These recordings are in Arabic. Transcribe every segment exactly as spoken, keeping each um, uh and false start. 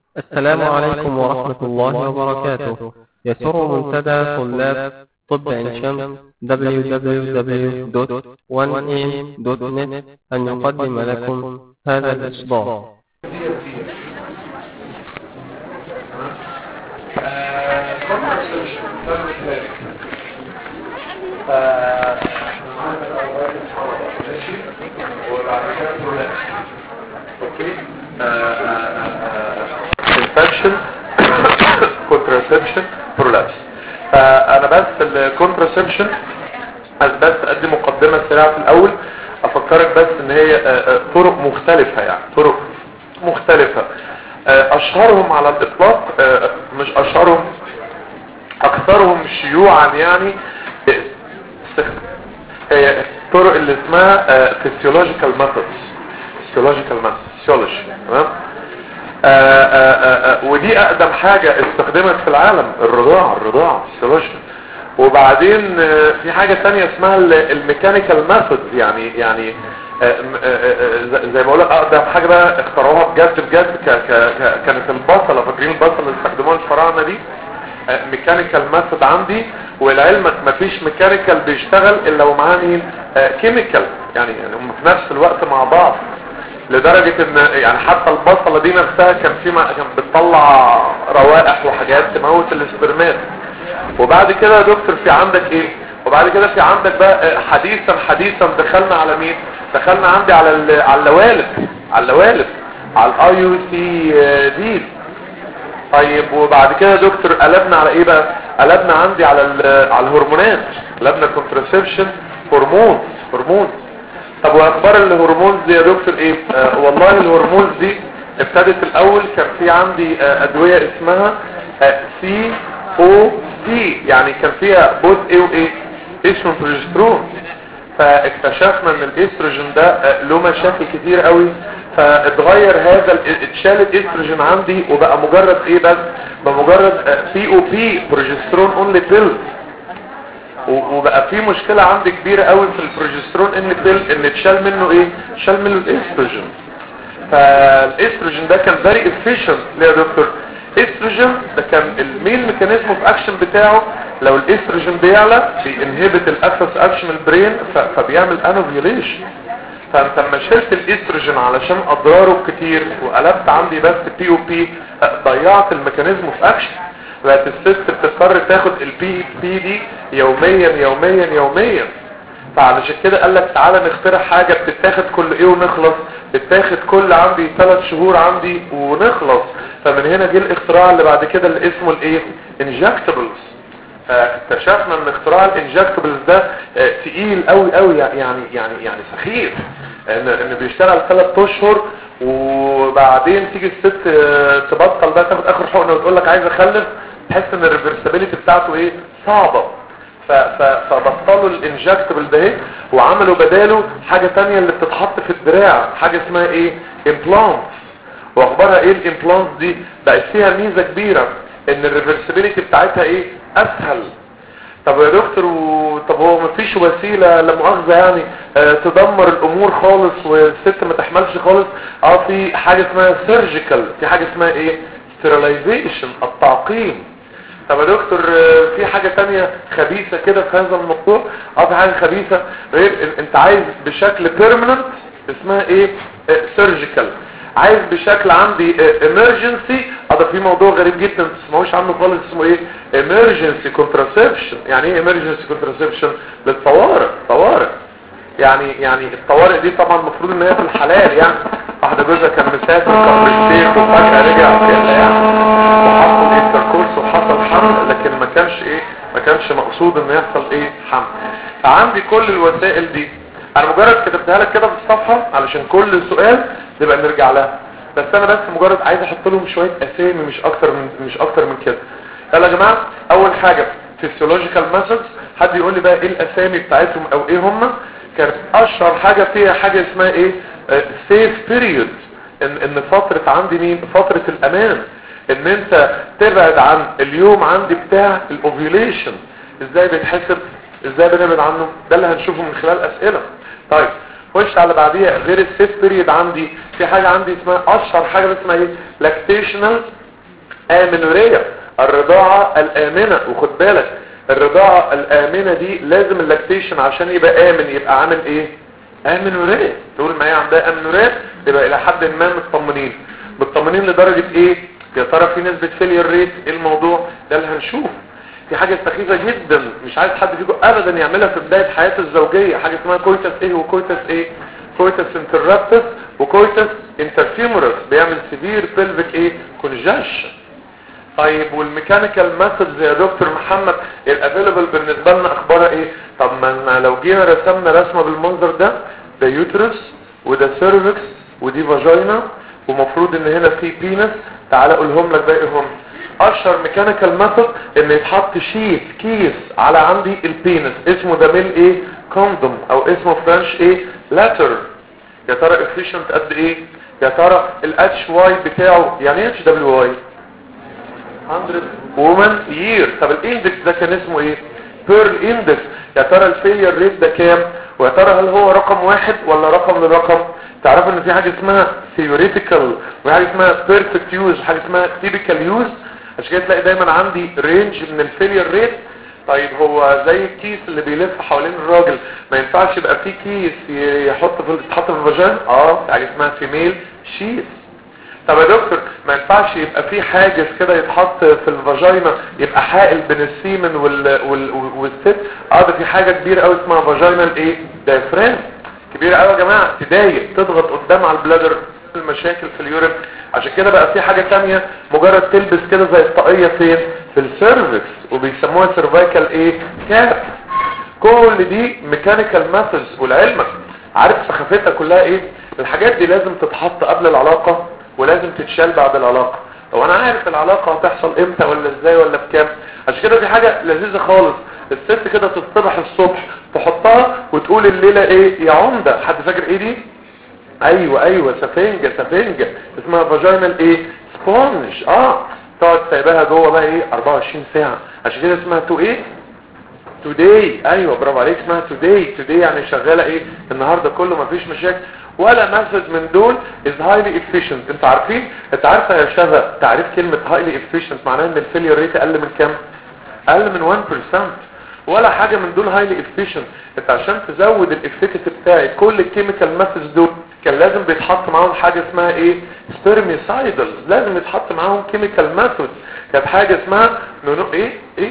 السلام عليكم ورحمة الله وبركاته. يسر منتدى طلاب طب عين شمس دبليو دبليو دبليو دوت وان إيه دوت نت أن يقدم لكم هذا الإصدار. infection contraception prolapse. فانا بس الكونتراسبشن بس ادي مقدمه سريعه في الاول، افكرك بس ان هي طرق مختلفه، يعني طرق مختلفه اشهرهم على الاطلاق، مش اشهرهم، اكثرهم شيوعا يعني هي الطرق اللي اسمها physiological methods physiological methods physiology. تمام. آآ آآ ودي اقدم حاجة استخدمت في العالم، الرضاعة الرضاعة السيولوجيا. وبعدين في حاجة تانية اسمها الميكانيكال ميثود، يعني يعني زي ما اقول لك اقدم حاجة بقى اخترعوها بجد بجد كانت البصلة، فاكرين البصلة اللي استخدموها الفراعنة دي؟ ميكانيكال ميثود عندي، ولعلمك مفيش ميكانيكال بيشتغل الا ومعاه مين؟ كيميكال، يعني يعني هم في نفس الوقت مع بعض، لدرجة ان يعني حتى البصلة دي نفسها كان في كان بتطلع روائح وحاجات تموت الاسبرمات. وبعد كده يا دكتور في عندك ايه؟ وبعد كده في عندك بقى حديثا حديثا دخلنا على مين؟ دخلنا عندي على على اللوالب على اللوالب على الاي يو سي دي. طيب وبعد كده يا دكتور قلبنا على ايه بقى؟ قلبنا عندي على على الهرمونات، قلبنا كونتراسبشن هرمون هرمون. طب واخبار الهرمونز دي يا دكتور ايه؟ آه والله الهرمونز دي ابتدت الاول كان في عندي آه ادوية اسمها آه سي او تي، يعني كان فيها بوز ايه وايه؟ استروجين بروجسترون. فاكتشفنا ان الاستروجين ده آه له مشاكل كتير قوي، فاتغير هذا، اتشال الاستروجين عندي وبقى مجرد ايه بس؟ بمجرد بي او بي بروجسترون اونلي بيل. وبقى في مشكلة عندي كبيرة قوي في البروجسترون ان بيل، ان اتشال منه ايه؟ اتشال منه الاستروجين. فالاستروجين ده كان فيري افيشنت. ليه يا دكتور؟ الاستروجين ده كان المين ميكانيزم في اكشن بتاعه، لو الاستروجين بيعلى بينهبت الاكسس اكشن البرين فبيعمل انوفيوليشن. فانت لما شلت الاستروجين علشان اضراره كتير وقلبت عندي بس بي او بي، ضيعت الميكانيزم في اكشن. بقت الست بتضطر تاخد البي بي دي يوميا يوميا يوميا. فعلشان كده قال لك تعالى نخترع حاجة بتتاخد كل ايه ونخلص، بتتاخد كل عندي ثلاث شهور عندي ونخلص. فمن هنا جه الاختراع اللي بعد كده اللي اسمه الايه؟ انجكتبلز. اكتشفنا ان اختراع الانجكتبلز ده تقيل قوي قوي، يعني يعني يعني سخيف، ان ان بيشتغل ثلاث اشهر وبعدين تيجي الست تبطل بقى تاخد اخر حقنه وتقول لك عايز اخلف، تحس ان الريفرسابيلتي بتاعته ايه؟ صعبه. فبطلوا الانجكتبل ده ايه، وعملوا بداله حاجه ثانيه اللي بتتحط في الدراع، حاجه اسمها ايه؟ امبلانت. واخبارها ايه الامبلانت دي؟ بقت فيها ميزه كبيره ان الريفرسابيلتي بتاعتها ايه؟ اسهل. طب يا دكتور و... طب هو مفيش وسيلة لا مؤاخذة يعني آه تدمر الامور خالص والست ما تحملش خالص؟ اه في حاجة اسمها سيرجيكال، في حاجة اسمها ايه؟ ستيرلايزيشن، التعقيم. طب يا دكتور آه في حاجة تانية خبيثة كده في هذا الموضوع؟ اه في حاجة خبيثة غير انت عايز بشكل بيرمننت اسمها ايه؟ سيرجيكال. آه عايز بشكل عندي emergency، هذا في موضوع غريب جدا ما تسمعوش عنه خالص، اسمه ايه؟ emergency contraception. يعني ايه emergency contraception؟ للطوارئ. طوارئ يعني يعني الطوارئ دي طبعا المفروض ان هي في الحلال، يعني واحده جوزها كان مسافر كفر الشيخ وفجاه رجع كده يعني وحصل انتركورس وحصل حمل، لكن ما كانش ايه؟ ما كانش مقصود ان يحصل ايه؟ حمل. فعندي كل الوسائل دي انا مجرد كتبتها لك كده في الصفحه علشان كل سؤال نبقى نرجع لها، بس انا بس مجرد عايز احط لهم شويه اسامي مش اكتر من مش اكتر من كده. يلا يا جماعه، اول حاجه فيسيولوجيكال ميثودز، حد يقول لي بقى ايه الاسامي بتاعتهم او ايه هم؟ كانت اشهر حاجه فيها حاجه اسمها ايه؟ سيف بيريود، ان ان فتره عندي مين؟ فتره الامان، ان انت تبعد عن اليوم عندي بتاع الاوفيوليشن. ازاي بيتحسب؟ ازاي بنبعد عنه؟ ده اللي هنشوفه من خلال اسئله. طيب خش على بعديها غير السيف بيريد عندي في حاجة عندي اسمها اشهر حاجة اسمها ايه لاكتيشنال امينوريا الرضاعة الامنة. وخد بالك الرضاعة الامنة دي لازم اللاكتيشن عشان يبقى امن يبقى عامل ايه امينوريا. تقول معايا عندها امينوريا يبقى الى حد ما مطمنين. مطمنين لدرجة ايه يا ترى في نسبة فيلير ريت ايه الموضوع ده اللي هنشوف. في حاجة سخيفة جدا مش عايز حد فيكم ابدا يعملها في بداية حياته الزوجية. حاجة اسمها كويتس ايه وكويتس ايه كويتس انترابتس وكويتس انترفيمورس بيعمل سيفير بلفيك ايه كونجكشن. طيب والميكانيكال ميثودز يا دكتور محمد الافيلبل بالنسبة لنا اخبارها ايه؟ طب ما لو جينا رسمنا رسمة بالمنظر ده ده يوترس وده سيرفكس ودي فاجينا ومفروض ان هنا في بينس. تعال اقولهم لك باقيهم. اشهر ميكانيكال ميثود ان يتحط شيت كيس على عندي البينس اسمه ده ميل ايه كوندوم او اسمه فرنش ايه لاتر. يا ترى افيشنت قد ايه؟ يا ترى الاتش واي بتاعه يعني ايه اتش دبليو واي مية وومن يير. طب الاندكس ده كان اسمه ايه بيرل اندكس. يا ترى الفيلير ريت ده كام ويا ترى هل هو رقم واحد ولا رقم لرقم. تعرفوا ان في حاجه اسمها ثيوريتيكال وحاجه اسمها بيرفكت يوز وحاجه اسمها تيبيكال يوز. عشان كده تلاقي دايما عندي رينج من الفيلير ريت. طيب هو زي الكيس اللي بيلف حوالين الراجل ما ينفعش يبقى فيه كيس يحط في يتحط في الفاجين اه حاجه اسمها فيميل شيت. طب يا دكتور ما ينفعش يبقى فيه حاجز كده يتحط في الفاجينا يبقى حائل بين السيمن وال وال والست. اه ده في حاجه كبيره قوي اسمها فاجينال ايه دايفرام كبيره قوي يا جماعه تضايق تضغط قدام على البلادر المشاكل في اليورين. عشان كده بقى في حاجه ثانيه مجرد تلبس كده زي الطاقيه فين في السيرفكس وبيسموها سيرفايكال ايه كاب. كل دي ميكانيكال ميثودز. ولعلمك عارف سخافتها كلها ايه الحاجات دي لازم تتحط قبل العلاقه ولازم تتشال بعد العلاقه. هو انا عارف العلاقه هتحصل امتى ولا ازاي ولا بكام. عشان كده دي حاجه لذيذه خالص. الست كده تصطبح الصبح تحطها وتقول الليله ايه يا عمده. حد فاكر ايه دي؟ ايوه ايوه سفنجه سفنجه اسمها فاجينال ايه سبونج. اه تقعد سايباها جوه بقى ايه اربعة وعشرين ساعه. عشان كده اسمها تو ايه توداي. ايوه برافو عليك اسمها توداي. توداي يعني شغاله ايه النهارده كله مفيش مشاكل. ولا ميثود من دول is highly efficient. انت عارفين انت عارفه يا شذا تعريف كلمه highly efficient معناه ان الفيلير ريت اقل من كام اقل من واحد بالمية. ولا حاجه من دول highly efficient. انت عشان تزود الافكت بتاعي كل الكيميكال ميثودز دول كان لازم بيتحط معاهم حاجه اسمها ايه سبيرميسايدل. لازم يتحط معاهم كيميكال ميثود. كانت حاجه اسمها نونو ايه ايه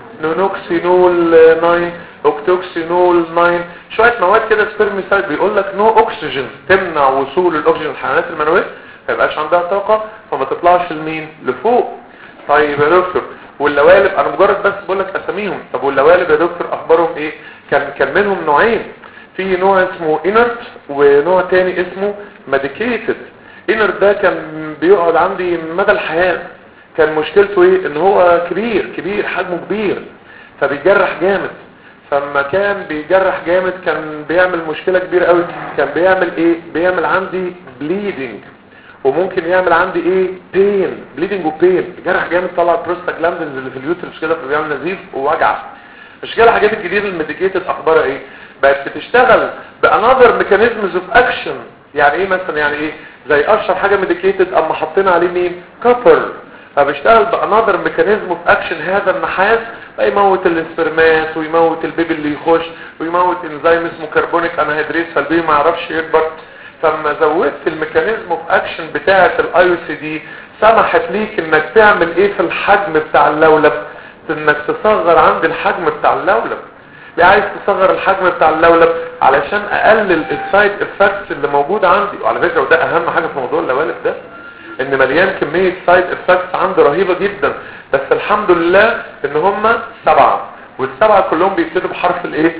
نونوكسينول تسعة اوكتوكسينول تسعة شويه مواد كده سبيرميسايد بيقول لك نو اوكسجين تمنع وصول الاكسجين للحيوانات المنويه ما يبقاش عندها طاقه فما تطلعش لمين لفوق. طيب يا دكتور واللوالب انا مجرد بس بقول لك اساميهم. طب واللوالب يا دكتور اخبارهم ايه؟ كان كان منهم نوعين. في نوع اسمه انرت ونوع تاني اسمه ميديكيتد. انرت ده كان بيقعد عندي مدى الحياه. كان مشكلته ايه ان هو كبير كبير حجمه كبير فبيجرح جامد. فما كان بيجرح جامد كان بيعمل مشكلة كبيرة قوي. كان بيعمل ايه بيعمل عندي بليدنج وممكن يعمل عندي ايه بين بليدنج وبين جرح جامد طلع بروستاجلاندينز اللي في اليوترس كده فبيعمل نزيف ووجع. مش كده الحاجات الجديدة الميديكيتد اخبارها ايه بقت بتشتغل بانذر ميكانيزمز اوف اكشن. يعني ايه مثلا يعني ايه زي اشهر حاجة ميديكيتد اما حطينا عليه مين كوبر فبيشتغل بانذر ميكانيزم اوف اكشن. هذا النحاس يموت الاسبرمات ويموت البيبي اللي يخش ويموت انزيم اسمه كربونيك انهيدريز فالبيبي ما يعرفش يكبر. فلما زودت الميكانيزم اوف اكشن بتاعه الاي او سي دي سمحت ليك انك تعمل ايه في الحجم بتاع اللولب انك تصغر عند الحجم بتاع اللولب. ليه عايز تصغر الحجم بتاع اللولب علشان اقلل السايد افكتس اللي موجوده عندي. وعلى فكره وده اهم حاجه في موضوع اللوالب ده ان مليان كمية سايد افكتس عنده رهيبة جدا. بس الحمد لله ان هم سبعة والسبعة كلهم بيبتدوا بحرف الايه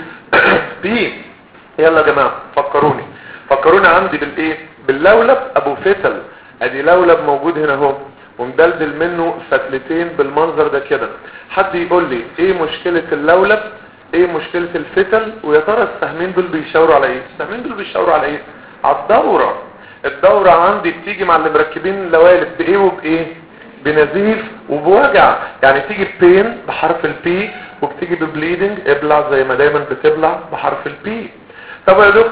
بي. يلا يا جماعة فكروني فكروني عندي بالايه باللولب ابو فتل. ادي لولب موجود هنا اهو ومدلدل منه فتلتين بالمنظر ده كده. حد يقول لي ايه مشكلة اللولب ايه مشكلة الفتل ويا ترى السهمين دول بيشاوروا على ايه؟ السهمين دول بيشاوروا على ايه؟ على الدورة. الدورة عندي بتيجي مع اللي مركبين اللوالب بايه وبايه بنزيف وبوجع. يعني تيجي بين بحرف البي وبتيجي ببليدنج ابلع زي ما دايما بتبلع بحرف البي. طب يا دكتور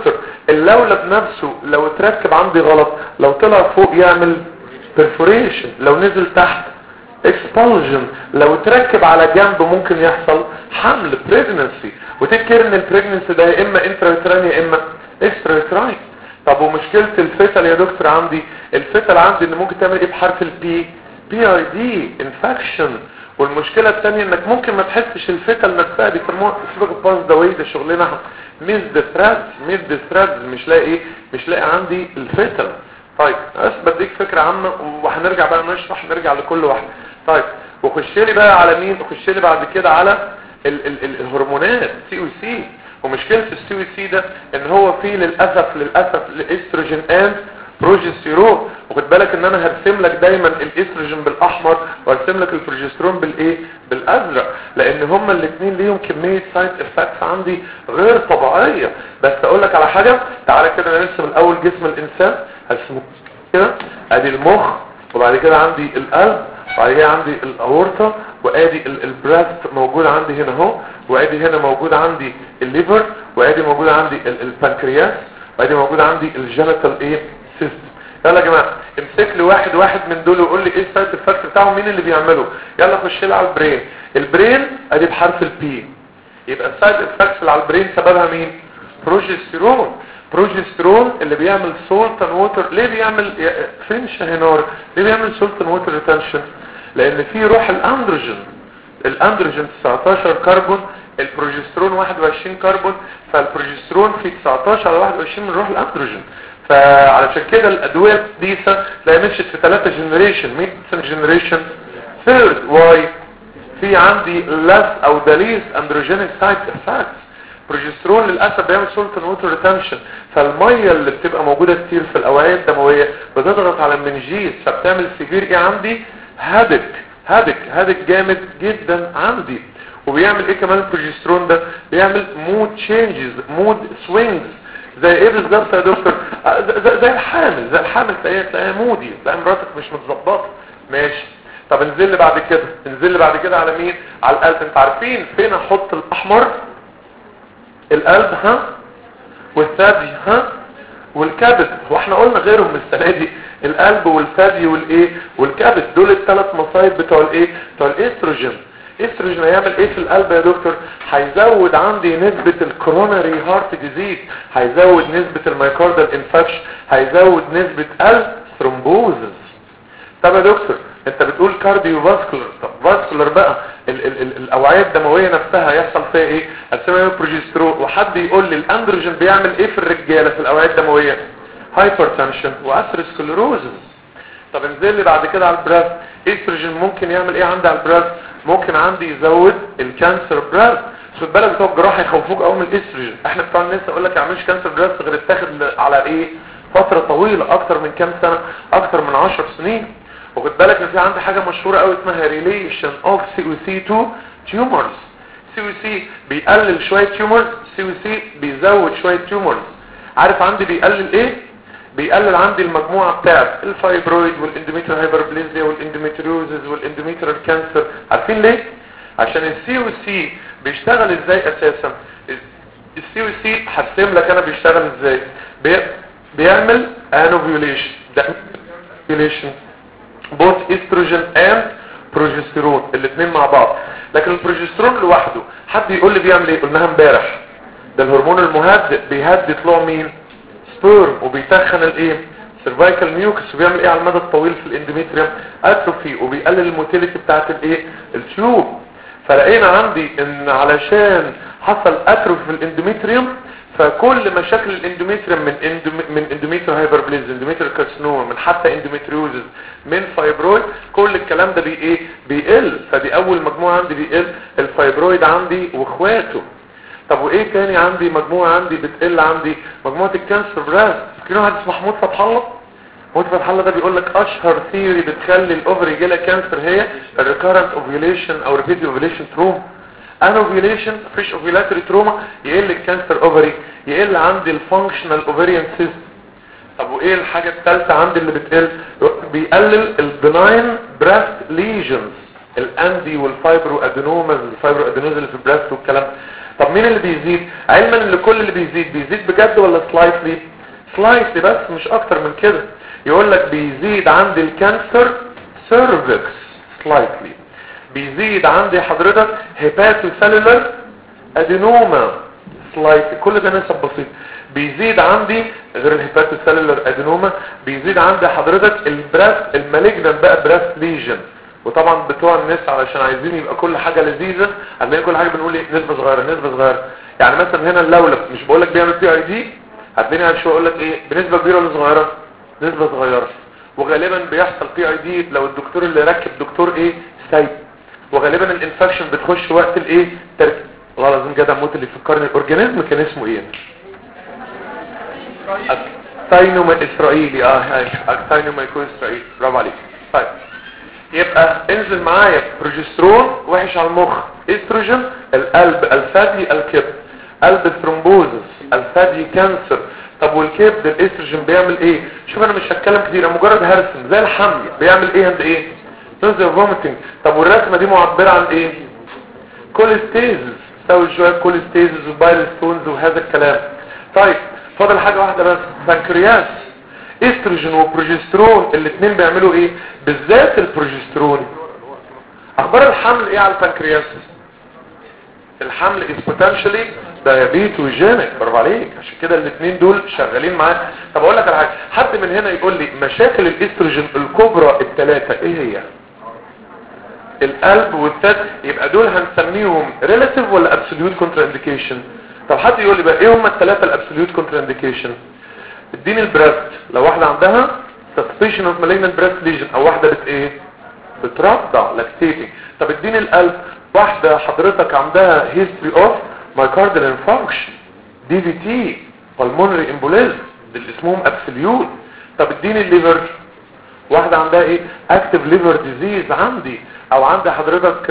اللولب نفسه لو اتركب عندي غلط، لو طلع فوق يعمل perforation، لو نزل تحت expulsion، لو اتركب على جنب ممكن يحصل حمل pregnancy. وتذكر ان البريجننسي ده يا اما intrauterine يا اما extrauterine. طب ومشكلة الفتل يا دكتور عندي؟ الفتل عندي ان ممكن تعمل ايه بحرف البي؟ بي اي دي infection. والمشكلة الثانية انك ممكن ما تحسش الفتل نفسها، بيسموها سيبك باس داوي، ده شغلنا ميز ذا ثريدز، ميز ذا ثريدز، مش لاقي ايه؟ مش لاقي عندي الفتل. طيب بس بديك فكرة عامة وهنرجع بقى نشرح، نرجع لكل واحد. طيب وخش لي بقى على مين؟ وخش لي بعد كده على ال ال ال الهرمونات سي او سي. ومشكلة السي او سي ده ان هو فيه للأسف للأسف الاستروجين اند بروجستيرون. وخد بالك ان انا هرسم لك دايما الاستروجين بالاحمر وارسم لك البروجستيرون بالايه؟ بالازرق، لان هما الاثنين ليهم كمية سايد افكتس عندي غير طبيعية. بس اقول لك على حاجة، تعالى كده نرسم الاول جسم الانسان، هرسمه كده. ادي المخ، وبعد كده عندي القلب، وبعد كده عندي الاورطة، وادي البراست موجود عندي هنا اهو، وادي هنا موجود عندي الليفر، وادي موجود عندي البنكرياس، وادي موجود عندي الجينيتال ايه سيستم. يلا يا جماعه امسك لي واحد واحد من دول وقول لي ايه السايد افكت بتاعهم، مين اللي بيعمله. يلا خش لي على البرين. البرين ادي بحرف البي، يبقى السايد افكت اللي على البرين سببها مين؟ بروجستيرون. بروجستيرون اللي بيعمل سولت اند ووتر. ليه بيعمل فين شهنار؟ ليه بيعمل سولت اند ووتر ريتنشن؟ لان في روح الاندروجين. الاندروجين تسعتاشر كربون، البروجسترون واحد وعشرين كربون، فالبروجسترون في تسعتاشر على واحد وعشرين من روح الاندروجين. فعلشان كده الادويه دي تلاقي مشيت في ثلاثة جنريشن. مين جنريشن؟ ثيرد. واي؟ في عندي لس او داليس اندروجينيك سايد افكتس. بروجسترون للاسف بيعمل سولت اند ووتر ريتنشن، فالميه اللي بتبقى موجوده كتير في الاوعيه الدمويه بتضغط على المنجيز، فبتعمل سيفير ايه عندي؟ هادك هادك هادك جامد جدا عندي. وبيعمل ايه كمان البروجسترون ده؟ بيعمل مود تشينجز، مود سوينجز. زي ايه بالظبط يا دكتور؟ زي, زي الحامل، زي الحامل تلاقيها تلاقيها مودي، تلاقي مراتك مش متظبطه. ماشي. طب انزل لي بعد كده، انزل لي بعد كده على مين؟ على القلب. انت عارفين فين احط الاحمر؟ القلب ها، والثدي ها، والكبد. واحنا قلنا غيرهم السنه دي، القلب والثدي والايه والكبد، دول الثلاث مصايب بتوع الايه؟ بتوع الاستروجين. الاستروجين هيعمل ايه في القلب يا دكتور؟ هيزود عندي نسبة الكوروناري هارت ديزيز، هيزود نسبة المايكاردال انفكشن، هيزود نسبة الثرومبوزز. طب يا دكتور انت بتقول كارديو فاسكولار، طب فاسكولار بقى ال ال ال الاوعيه الدمويه نفسها هيحصل فيها ايه؟ هتسمى بروجسترون. وحد يقول لي الاندروجين بيعمل ايه في الرجاله في الاوعيه الدمويه؟ هايبرتنشن واثيروسكليروزز. طب انزل لي بعد كده على البراست. استروجين ممكن يعمل ايه عندي على البراست؟ ممكن عندي يزود الكانسر براست. خد بالك بتوع الجراحه يخوفوك قوي من الاستروجين. احنا بتوع الناس اقول لك ما يعملش كانسر براست غير اتاخد على ايه؟ فتره طويله، اكتر من كام سنه؟ اكتر من عشر سنين. وخد بالك ان في عندي حاجه مشهوره قوي اسمها ريليشن اوف سي او سي تو تيومرز. سي او سي بيقلل شويه تيومرز، سي او سي بيزود شويه تيومرز. عارف عندي بيقلل ايه؟ بيقلل عندي المجموعه بتاعت الفايبرويد والاندوميتريال هايبربليزيا والاندوميتريوزز والاندوميتريال كانسر. عارفين ليه؟ عشان السي او سي بيشتغل ازاي اساسا؟ السي او سي هرسم لك انا بيشتغل ازاي. بي... بيعمل انوفيوليشن، ده انوفيوليشن بوث استروجين اند بروجستيرون الاثنين مع بعض. لكن البروجستيرون لوحده حد يقول لي بيعمل ايه؟ قلناها امبارح، ده الهرمون المهدئ، بيهدي طلوع مين؟ سبيرم، وبيتخن الايه؟ سيرفايكال ميوكس. وبيعمل ايه على المدى الطويل في الاندوميتريوم؟ اتروفي، وبيقلل الموتيليتي بتاعت الايه؟ التيوب. فلقينا عندي ان علشان حصل اتروفي في الاندوميتريوم، فكل مشاكل الاندوميتريوم من اندوم... من اندوميتريال هايبربليزيا، اندوميتريال كارسينوما، من حتى اندوميتريوزز، من فايبرويد، كل الكلام ده بي ايه؟ بيقل. فدي اول مجموعه عندي بيقل، الفايبرويد عندي واخواته. طب وايه تاني عندي؟ مجموعه عندي بتقل عندي، مجموعه الكانسر براست. فاكرين واحد اسمه محمود فتح الله؟ محمود فتح الله ده بيقول لك اشهر ثيوري بتخلي الاوفري يجي لها كانسر هي الريكارنت اوفيوليشن او ريبيت اوفيوليشن تروما. انوفيوليشن فيش اوفيلاتري تروما يقل الكانسر اوفري، يقل عندي الفانكشنال اوفريان سيستم. طب وايه الحاجه الثالثه عندي اللي بتقل؟ بيقلل البناين براست ليجنز، الاندي والفايبرو ادينوماز، الفايبرو ادينوز اللي في البراست والكلام. طب مين اللي بيزيد؟ علما ان كل اللي بيزيد بيزيد بجد ولا سلايتلي؟ سلايتلي بس مش اكتر من كده. يقول لك بيزيد عندي الكانسر سيرفكس سلايتلي، بيزيد عندي حضرتك هيباتوسيلولر ادينوما سلايتلي، كل ده نسب بسيط. بيزيد عندي غير الهيباتوسيلولر ادينوما بيزيد عندي حضرتك البراست المالجنان بقى براست ليجن. وطبعا بتوع الناس علشان عايزين يبقى كل حاجه لذيذه هنلاقي كل حاجه بنقول ايه نسبه صغيره نسبه صغيره. يعني مثلا هنا اللولب مش بقول لك بيعمل بي اي دي، هتلاقيني على شويه اقول لك ايه بنسبه كبيره ولا صغيره؟ نسبه صغيره. وغالبا بيحصل بي اي دي لو الدكتور اللي ركب دكتور ايه سايب، وغالبا الانفكشن بتخش وقت الايه تركيب. والله لازم جدع موت اللي يفكرني الاورجانيزم كان اسمه ايه؟ اكتاينوما اسرائيلي. اه اكتاينوما يكون اسرائيلي، برافو عليك. طيب يبقى انزل معايا بروجسترون وحش على المخ، استروجين القلب الثدي الكبد، قلب ثرومبوزس الثدي كانسر. طب والكبد الاستروجين بيعمل ايه؟ شوف انا مش هتكلم كتير، انا مجرد هرسم زي الحمل بيعمل ايه عند ايه؟ نوزيا فوميتنج. طب والرسمه دي معبره عن ايه؟ كوليستيزز، سوي شويه كوليستيزز وبايل ستونز وهذا الكلام. طيب فاضل حاجه واحده بس، بنكرياس. استروجين وبروجسترون الاثنين بيعملوا ايه؟ بالذات البروجسترون. اخبار الحمل ايه على البنكرياس؟ الحمل is potentially diabetogenic، برافو عليك. عشان كده الاثنين دول شغالين معاه. طب اقول لك على حاجه، حد من هنا يقول لي مشاكل الاستروجين الكبرى الثلاثه ايه هي؟ القلب والثدي، يبقى دول هنسميهم relative ولا absolute contraindication؟ طب حد يقول لي بقى ايه هم الثلاثه الابسوليوت contraindication؟ اديني البريست، لو واحده عندها suspicion of malignant breast lesion او واحده بت ايه بترضع lactating. طب اديني القلب، واحده حضرتك عندها history of myocardial infarction دي في تي pulmonary embolism اللي اسمهم absolute. طب اديني الليفر، واحده عندها ايه active liver disease عندي، او عندها حضرتك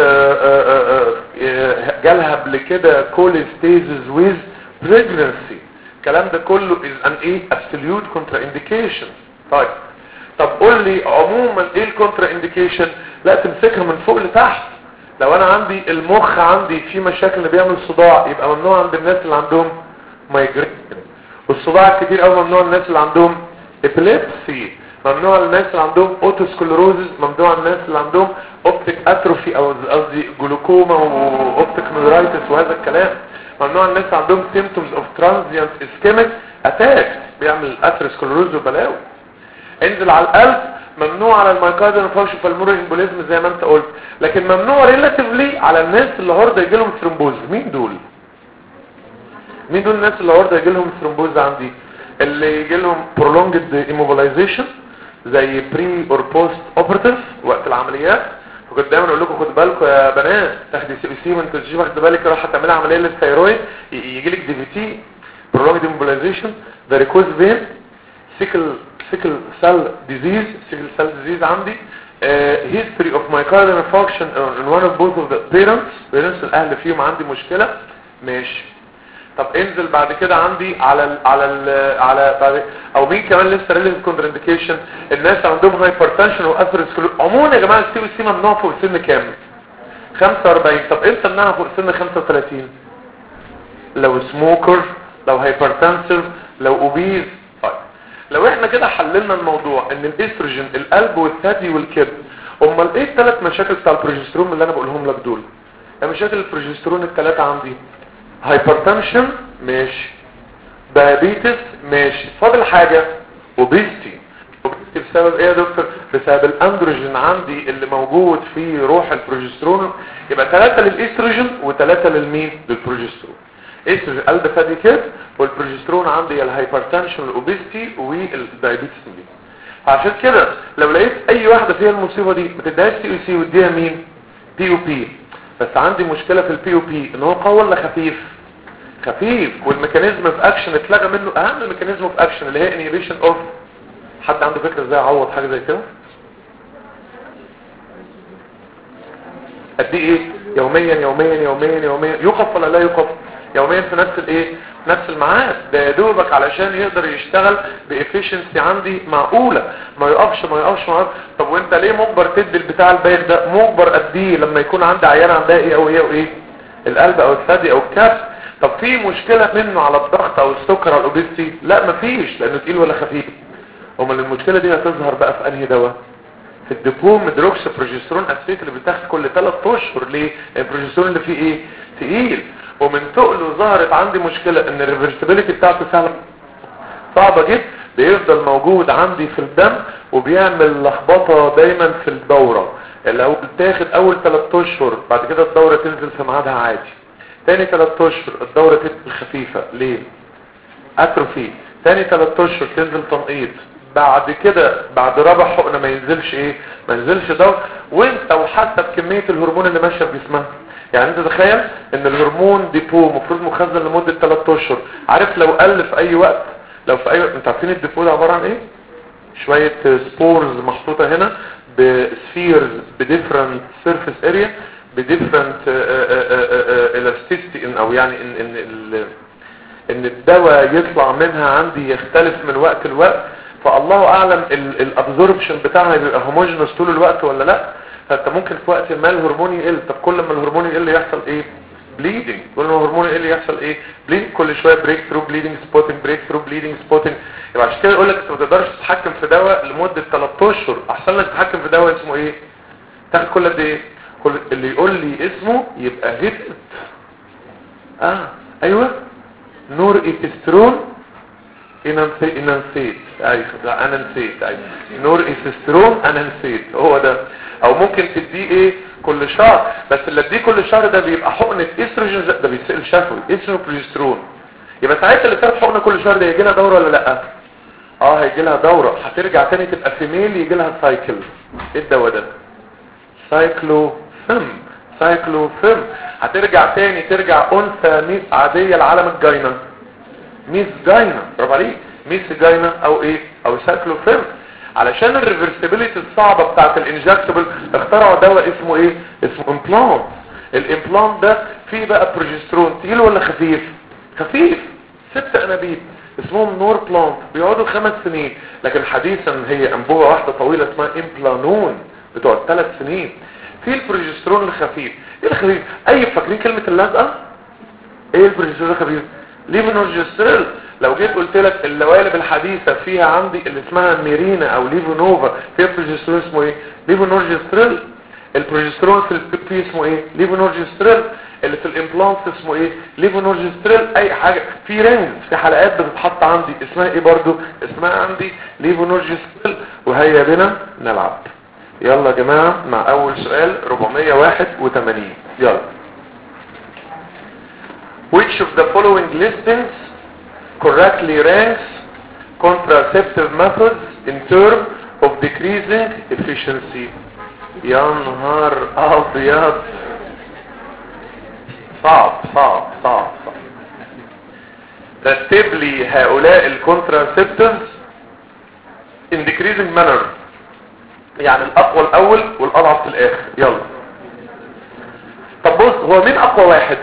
جالها قبل كده cholestasis with pregnancy. الكلام ده كله is an ايه absolute contraindication. طيب طب قول لي عموما ايه الكونترا انديكيشن؟ لا تمسكها من فوق لتحت. لو انا عندي المخ عندي في مشاكل اللي بيعمل صداع يبقى ممنوع عند الناس اللي عندهم مايجرين. والصداع الكتير قوي ممنوع الناس اللي عندهم ابيليبسي، ممنوع الناس اللي عندهم اوتوسكلروزز، ممنوع الناس اللي عندهم اوبتيك اتروفي او قصدي جلوكوما واوبتيك نيورايتس وهذا الكلام، ممنوع الناس اللي عندهم سيمبتومز اوف ترانزيانت اسكيميك اتاك بيعمل اثيروسكلروز وبلاوي. انزل على القلب، ممنوع على المايكارديال انفاركشن بالمونري امبوليزم زي ما انت قلت، لكن ممنوع ريلاتيفلي على الناس اللي عرضه يجي لهم ثرومبوز. مين دول؟ مين دول الناس اللي عرضه يجي لهم ثرومبوز عندي؟ اللي يجي لهم prolonged immobilization زي بري اور بوست اوبراتيف وقت العمليات. وكنت دايما اقول لكم خد بالكم يا بنات تاخدي سي بي سي وانت تجي واخد بالك راح تعملي عمليه للثيرويد يجي لك دي في تي prolonged immobilization varicose vein sickle sickle cell disease sickle cell disease عندي uh, history of myocardial infarction in one of both of the parents parents الاهل فيهم عندي مشكله. ماشي. طب انزل بعد كده عندي على ال على ال على بعد او مين كمان لسه ريليف كونتر انديكيشن؟ الناس عندهم هايبرتنشن واثيروسكلروز. عموما يا جماعه السي بي سي ممنوع فوق سن كام؟ خمسة وأربعين. طب امتى منها فوق سن خمسة وثلاثين؟ لو سموكر، لو هايبرتنسيف، لو اوبيز. طيب لو احنا كده حللنا الموضوع ان الاستروجين القلب والثدي والكبد، امال ايه الثلاث مشاكل بتاع البروجسترون اللي انا بقولهم لك دول؟ مشاكل البروجسترون الثلاثه عندي هايبرتنشن ماشي، دايابيتس ماشي، فاضل حاجه اوبيستي. اوبيستي بسبب ايه يا دكتور؟ بسبب الاندروجين عندي اللي موجود في روح البروجسترون. يبقى ثلاثه للاستروجين وثلاثه للمين؟ للبروجسترون. استروجين قلب ثدي كبد، والبروجسترون عندي الهايبرتنشن والاوبيستي والدايابيتس. عشان كده لو لقيت اي واحده فيها المصيبه دي ما تديهاش سي او سي واديها مين؟ بي او بي. بس عندي مشكله في البي او بي ان هو قوي ولا خفيف؟ خفيف. والميكانيزم في اكشن اتلغى منه اهم الميكانيزم في اكشن اللي هي انهيبيشن اوف. حد عنده فكره ازاي اعوض حاجه زي كده؟ قد ايه؟ يوميا يوميا يوميا يوميا. يوقف ولا لا يوقف؟ يوميا في نفس الايه؟ نفس الميعاد. ده يا دوبك علشان يقدر يشتغل بافيشنسي عندي معقوله، ما يقفش ما يقفش ما يقفش. طب وانت ليه مجبر تدي البتاع البايخ ده؟ مجبر اديه لما يكون عندي عيان عندها ايه او ايه او ايه؟ القلب او الثدي او الكبد. طب في مشكلة منه على الضغط او السكر او الاوبيستي؟ لا مفيش، لانه تقيل ولا خفيف. امال المشكلة دي هتظهر بقى في انهي دواء؟ في الديبوم دروكس بروجسترون اسيت اللي بتاخد كل ثلاث اشهر. ليه؟ البروجسترون اللي فيه ايه؟ تقيل، ومن تقله ظهرت عندي مشكلة ان الريفرسبيليتي بتاعته سهلة صعبة جدا، بيفضل موجود عندي في الدم وبيعمل لخبطة دايما في الدورة. لو بتاخد اول ثلاث اشهر بعد كده الدورة تنزل في ميعادها عادي، تاني ثلاث اشهر الدورة تنزل خفيفة. ليه؟ اتروفي. تاني ثلاث اشهر تنزل تنقيط، بعد كده بعد رابع حقنة ما ينزلش ايه؟ ما ينزلش دورة، وانت وحسب كمية الهرمون اللي ماشية في جسمها. يعني انت تخيل ان الهرمون ديبو مفروض مخزن لمدة ثلاث اشهر، عارف لو قل في اي وقت، لو في اي وقت، انت عارفين الديبو ده عبارة عن ايه؟ شوية سبورز محطوطة هنا بسفيرز بديفرنت سيرفيس اريا بديفرنت الاستيستي، او يعني ان ان ال ان الدواء يطلع منها عندي يختلف من وقت لوقت، فالله اعلم الابزوربشن بتاعها يبقى هوموجينوس طول الوقت ولا لا. فانت ممكن في وقت ما الهرمون يقل، طب كل ما الهرمون يقل يحصل ايه؟ بليدنج. كل ما الهرمون يقل يحصل ايه؟ بليدنج. كل شويه بريك ثرو بليدنج سبوتنج، بريك ثرو بليدنج سبوتنج. يبقى عشان كده يقول لك انت ما تقدرش تتحكم في دواء لمده ثلاث اشهر، احسن لك تتحكم في دواء اسمه ايه؟ تاخد كل قد ايه؟ كل اللي يقول لي اسمه يبقى هيت. اه ايوه، نور ايبسترون انانسيت. ايوه لا انانسيت. ايوه نور ايبسترون انانسيت هو ده. او ممكن تديه ايه كل شهر، بس اللي اديه كل شهر ده بيبقى حقنه استروجين، ده بيتسال شفوي استروجين بروجسترون. يبقى ساعتها اللي بتاخد حقنه كل شهر ده يجي لها دوره ولا لا؟ اه هيجي لها دوره، هترجع تاني تبقى فيميل يجي لها سايكل. ايه الدواء ده؟ سايكلوفيم. سايكلوفيم. هترجع تاني ترجع انثى ميس عاديه لعالم الجاينه، ميس جاينه. برافو عليك، ميس جاينه او ايه؟ او سايكلوفيم. علشان الريفرسيبيليتي الصعبه بتاعت الانجكتبل اخترعوا دواء اسمه ايه؟ اسمه امبلانت. الامبلانت ده فيه بقى بروجسترون تقيل ولا خفيف؟ خفيف. ست انابيب اسمهم نور بلانت، بيقعدوا خمس سنين، لكن حديثا هي انبوبه واحده طويله اسمها امبلانون بتقعد ثلاث سنين. في البروجسترون الخفيف. ايه الخفيف؟ اي فاكرين كلمه اللزقه؟ ايه البروجسترون الخفيف؟ ليفونورجستريل. لو جيت قلت لك اللوالب الحديثه فيها عندي اللي اسمها ميرينا او ليفونوفا فيها بروجسترون اسمه ايه؟ ليفونورجستريل. البروجسترون في البيبي اسمه ايه؟ ليفونورجستريل. اللي في الامبلانت اسمه ايه؟ ليفونورجستريل. اي حاجه في رينج في حلقات بتتحط عندي اسمها ايه برضو؟ اسمها عندي ليفونورجستريل. وهيا بنا نلعب. يلا يا جماعه مع اول سؤال أربعمية وواحد وثمانين. يلا. Which of the following listings correctly ranks contraceptive methods in terms of decreasing efficiency? يا نهار ابيض، صعب صعب صعب صعب. رتب لي هؤلاء الكونتراسبتيفز in decreasing manner، يعني الاقوى الاول والاضعف في الاخر. يلا. طب بص، هو مين اقوى واحد؟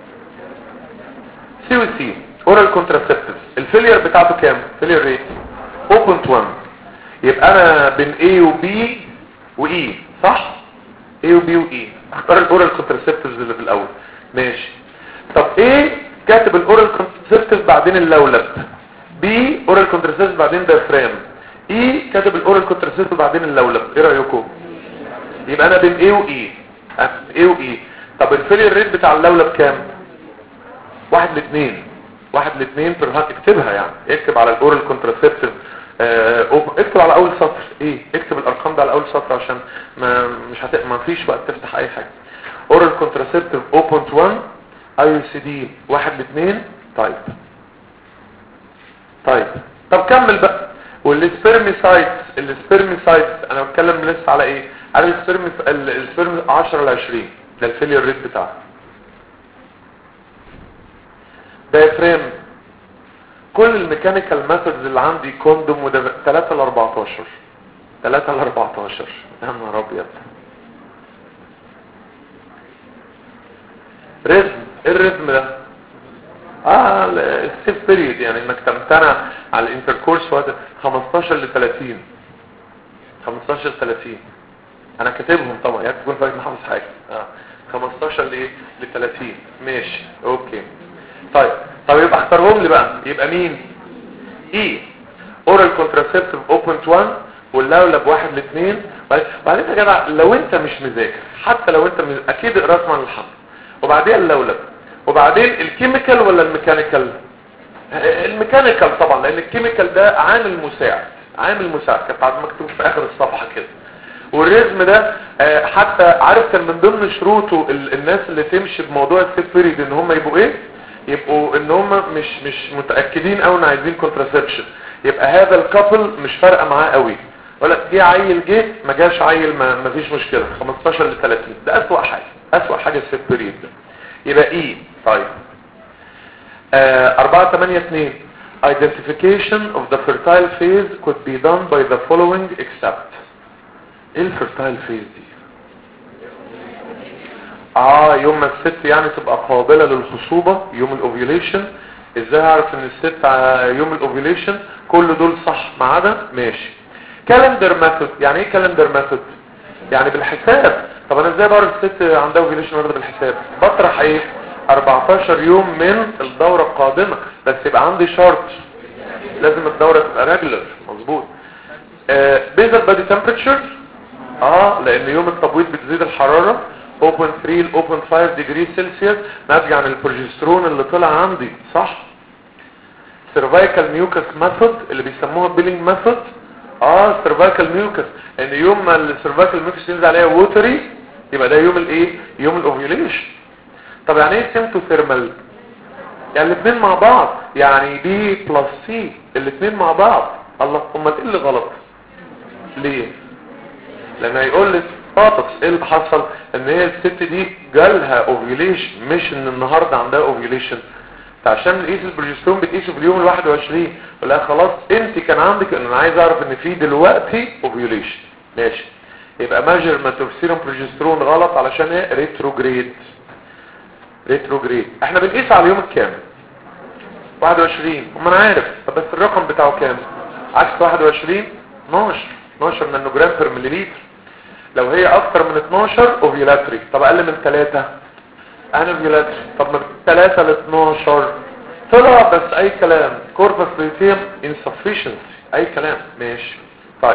سي و سي اورال كونتراسبتيفز. الفيلير بتاعته كام؟ فيلير ريت صفر فاصلة واحد. يبقى انا بين A و B و E، صح؟ A و B و E. اختار الاورال كونتراسبتيفز اللي في الاول. ماشي. طب A كاتب الاورال كونتراسبتيف بعدين اللولب، B اورال كونتراسبتيف بعدين دايفرام، E كاتب الاورال كونتراسبتيف بعدين اللولب. ايه رايكم؟ يبقى انا بين A و E. A و E. طب الفيلير ريت بتاع اللولب كام؟ واحد لاثنين. واحد لاثنين برهان. اكتبها يعني، اكتب على الاورال كونتراسبتيف اه اكتب على اول سطر. ايه اكتب الارقام ده على اول سطر عشان ما مش هت... ما فيش وقت تفتح اي حاجه. اورال كونتراسبتيف صفر فاصلة واحد، اي سي دي واحد لاثنين. طيب طيب طب كمل بقى. والسبرميسايدز، السبرميسايدز انا بتكلم لسه على ايه؟ على السبرم السبرم عشرة ل عشرين، ده الفيلير ريت بتاعه. دايفرام. كل الميكانيكال ميثودز اللي عندي كوندوم وده ثلاثة ل أربعتاشر. ثلاثة ل أربعتاشر. يا نهار ابيض. ريزم. ايه الريزم ده؟ اه السيف بيريد، يعني انك تمتنع على الانتركورس وهذا خمستاشر ل ثلاثين. خمستاشر ل ثلاثين انا كاتبهم طبعا، يعني تكون فاكر حافظ حاجه. اه خمستاشر ل ثلاثين. ماشي اوكي. طيب طب يبقى اختارهم لي بقى. يبقى مين؟ اي اورال كونتراسيبتيف صفر فاصلة واحد واللولب واحد لاثنين. وبعدين يا جدع لو انت مش مذاكر، حتى لو انت مز... اكيد اقراص من الحمل، وبعدين اللولب، وبعدين الكيميكال ولا الميكانيكال؟ الميكانيكال طبعا، لان الكيميكال ده عامل مساعد، عامل مساعد كانت مكتوب في اخر الصفحه كده. والريزم ده حتى عارف كان من ضمن شروطه الناس اللي تمشي بموضوع السيت بيريد ان هم يبقوا ايه؟ يبقوا ان هم مش مش متاكدين قوي ان عايزين كونتراسبشن. يبقى هذا الكابل مش فارقه معاه قوي، ولا جه عيل جه ما جاش عيل ما, ما فيش مشكله. خمستاشر ل ثلاثين ده اسوأ حاجه، اسوأ حاجه السيت بيريد ده. يبقى ايه؟ طيب آه أربعة ثمانية اثنين identification of the fertile phase could be done by the following except. ايه الفرتايل فيز دي؟ اه يوم ما الست يعني تبقى قابلة للخصوبة، يوم الاوفيوليشن. ازاي هعرف ان الست يوم الاوفيوليشن؟ كل دول صح ما عدا ماشي. كالندر ميثود، يعني ايه كالندر ميثود؟ يعني بالحساب. طب انا ازاي بعرف الست عندها اوفيوليشن برضه بالحساب؟ بطرح ايه؟ أربعتاشر يوم من الدورة القادمة، بس يبقى عندي شرط لازم الدورة تبقى ريجولر. مظبوط. بيزل بادي تمبريتشر، اه لان يوم التبويض بتزيد الحرارة صفر فاصلة ثلاثة ل صفر فاصلة خمسة ديجري سلسيوس ناتج عن البروجسترون اللي طلع عندي. صح. سيرفايكال ميوكس ميثود اللي بيسموها بيلينج ميثود. اه سيرفايكال ميوكس، ان يوم ما السيرفايكال ميوكس ينزل عليها ووتري يبقى ده يوم الايه؟ يوم الاوفيوليشن. طب يعني ايه سيمتو ثيرمال؟ يعني الاثنين مع بعض، يعني بي بلس سي الاثنين مع بعض. الله، امال ايه اللي غلط؟ ليه؟ لان هيقول لك فاطس ايه اللي حصل؟ ان هي الست دي جالها اوفيوليشن، مش ان النهارده عندها اوفيوليشن. عشان نقيس البروجسترون بتقيسه في اليوم الواحد وعشرين، ولا خلاص انت كان عندك ان انا عايز اعرف ان في دلوقتي اوفيوليشن. ماشي. يبقى ميجرمنت اوف سيروم بروجسترون غلط علشان هي ريتروجريد. ريتروجريد احنا بنقيس على اليوم الكام؟ واحد وعشرين. وما انا عارف، طب بس الرقم بتاعه كام؟ عكس واحد وعشرين اتناشر اتناشر نانوجرام بير مليلتر. لو هي اكتر من اتناشر اوفيولاتري. طب اقل من ثلاثة انوفيولاتري. طب من ثلاثة ل اتناشر طلع بس اي كلام، كوربس لوتيم insufficiency اي كلام. ماشي. طيب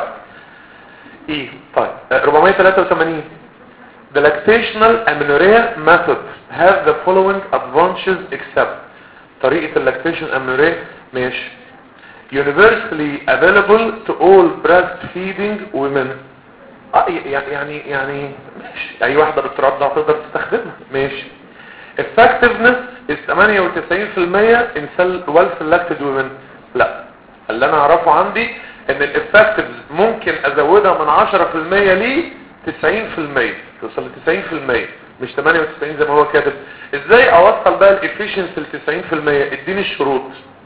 ايه؟ طيب أربعمية وثلاثة وثمانين The lactational amenorrhea method have the following advantages except. طريقة اللاكتيشن amenorrhea ماشي. Universally available to all breastfeeding women. اه يعني يعني ماشي، اي واحدة بترضع تقدر تستخدمها. ماشي. Effectiveness is ثمانية وتسعين بالمية in well selected women. لا، اللي انا اعرفه عندي ان الافكتيف ممكن ازودها من عشرة بالمية ل تسعين بالمية، توصل ل تسعين بالمية مش ثمانية وتسعين زي ما هو كاتب. ازاي اوصل بقى الافيشنسي ل تسعين بالمية؟ اديني الشروط.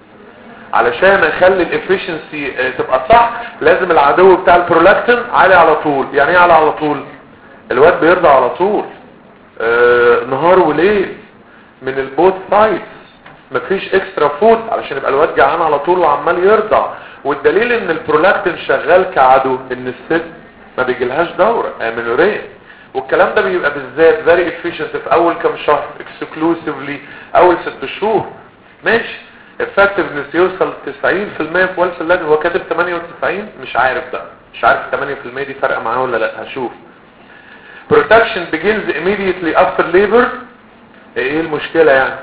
علشان اخلي الافيشنسي تبقى صح لازم العدو بتاع البرولاكتين عالي على طول. يعني ايه عالي على طول؟ الواد بيرضع على طول آه نهار وليل من البوت سايدز، مفيش اكسترا فود علشان يبقى الواد جعان على طول وعمال يرضع. والدليل ان البرولاكتين شغال كعدو ان الست ما بيجيلهاش دوره امينوريه. والكلام ده بيبقى بالذات فيري افيشنت في اول كام شهر، اكسكلوسيفلي اول ست شهور. ماشي. effectiveness يوصل تسعين بالمية في والس اللاد. هو كاتب ثمانية وتسعين، مش عارف بقى، مش عارف ثمانية بالمية دي فرق معاه ولا لا، هشوف. protection begins immediately after labor. ايه المشكلة يعني؟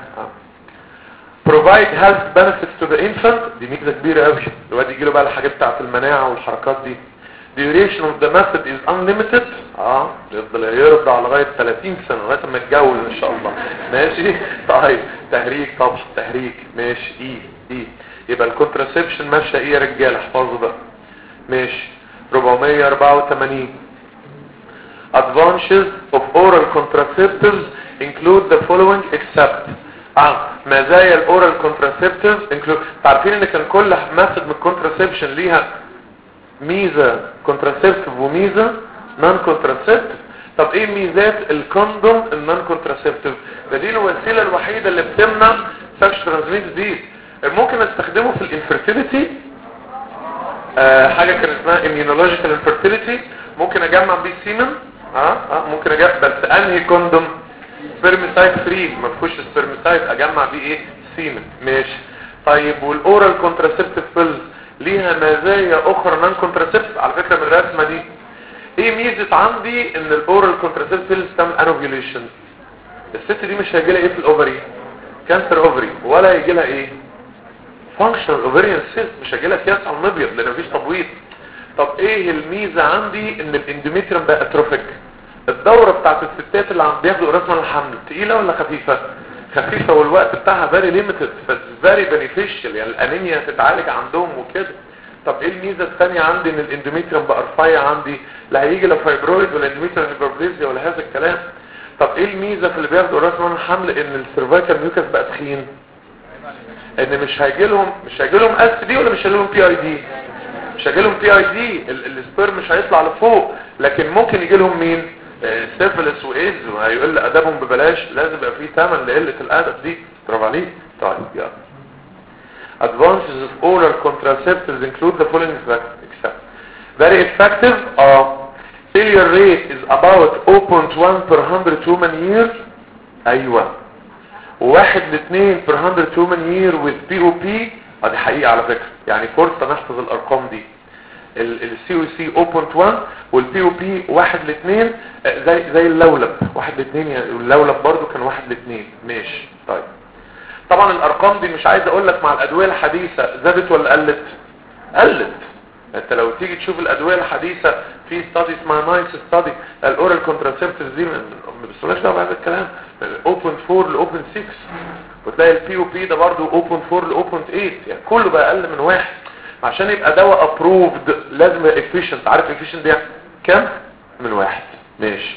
provide health benefits to the infant. دي ميزة كبيرة قوي، الواد يجيله بقى الحاجات بتاعت المناعة والحركات دي. duration of the method is unlimited. اه يفضل يرضع لغاية ثلاثين سنة لغاية ما يتجوز ان شاء الله. ماشي. طيب تهريج طبعا، تهريج. ماشي. ايه ايه يبقى الكونتراسبشن ماشية ايه يا رجال؟ احفظوا بقى. ماشي. أربعمية وأربعة وثمانين advantages of oral contraceptives include the following except. اه مزايا الاورال كونتراسبتيف include. تعرفين ان كان كل ميثود من الكونتراسبشن ليها ميزة كونتراسبتيف وميزة نون كونتراسبتيف. طب ايه ميزات الكوندوم النون كونتراسبتيف؟ ده دي الوسيلة الوحيدة اللي بتمنع سكش ترانسميت ديز. ممكن استخدمه في الانفيرتيليتي، آه حاجة كان اسمها immunological infertility. ممكن اجمع بيه سيمن. اه اه ممكن اجمع، بس انهي كوندوم؟ سبرميسايد فري، ما فيهوش سبرميسايد، اجمع بيه ايه؟ السيمن ماشي. طيب والاورال كونتراسيبتيف بيلز ليها مزايا اخرى نون كونتراسيبتيف على فكره من الرسمه دي. ايه ميزه عندي ان الاورال كونتراسيبتيف بيلز تعمل انوفيوليشن؟ الست دي مش هيجي لها ايه في الاوفري؟ كانسر اوفري، ولا هيجي لها ايه؟ فانكشنال اوفريان سيست، مش هيجي لها كياس على المبيض لان مفيش تبويض. طب ايه الميزه عندي؟ ان الاندوميتريوم بقى اتروفيك. الدوره بتاعت الستات اللي عم بياخدوا قراص من الحمل تقيله ولا خفيفه؟ خفيفه، والوقت بتاعها فيري ليميتد، فيري بينيفيشال، يعني الانيميا تتعالج عندهم وكده. طب ايه الميزه الثانيه عندي؟ ان الاندوميتريوم بقى رفيع عندي، لا هيجي لا فايبرويد ولا اندوميتريوم هايبربليزيا ولا هذا الكلام. طب ايه الميزه في اللي بياخدوا قراص من الحمل؟ ان السيرفايكال ميوكس بقى تخين، ان مش هيجي لهم مش هيجي لهم اس دي ولا مش هيجي لهم بي اي دي؟ مش هيجي لهم بي اي دي، السبيرم مش هيطلع لفوق، لكن ممكن يجي لهم مين؟ سيفلس وايدز، وهيقل ادبهم ببلاش، لازم يبقى فيه ثمن لقله الادب دي. برافو عليك. طيب يلا. Advantages of oral contraceptives include the following except very effective. Uh, failure rate is about zero point one per one hundred human years. ايوه. واحد لاثنين per one hundred human year with بي او بي. ادي حقيقة على فكرة، يعني فرصة نحفظ الارقام دي. السي او سي zero point one والبي او بي واحد لاثنين، زي زي اللولب واحد لاثنين، يعني اللولب برضو كان واحد لاثنين. ماشي. طيب طبعا الارقام دي مش عايز اقول لك مع الادوية الحديثة زادت ولا قلت؟ قلت. انت لو تيجي تشوف الادوية الحديثة في ستادي اسمها نايس ستادي الاورال كونتراسيبتيف دي، ما بسمناش بقى بهذا الكلام، من zero point four ل zero point six، وتلاقي البي او بي ده برضو zero point four ل zero point eight، يعني كله بقى اقل من واحد. عشان يبقى دواء ابروفد لازم يبقى افيشنت. عارف افيشنت دي كام؟ من واحد. ماشي.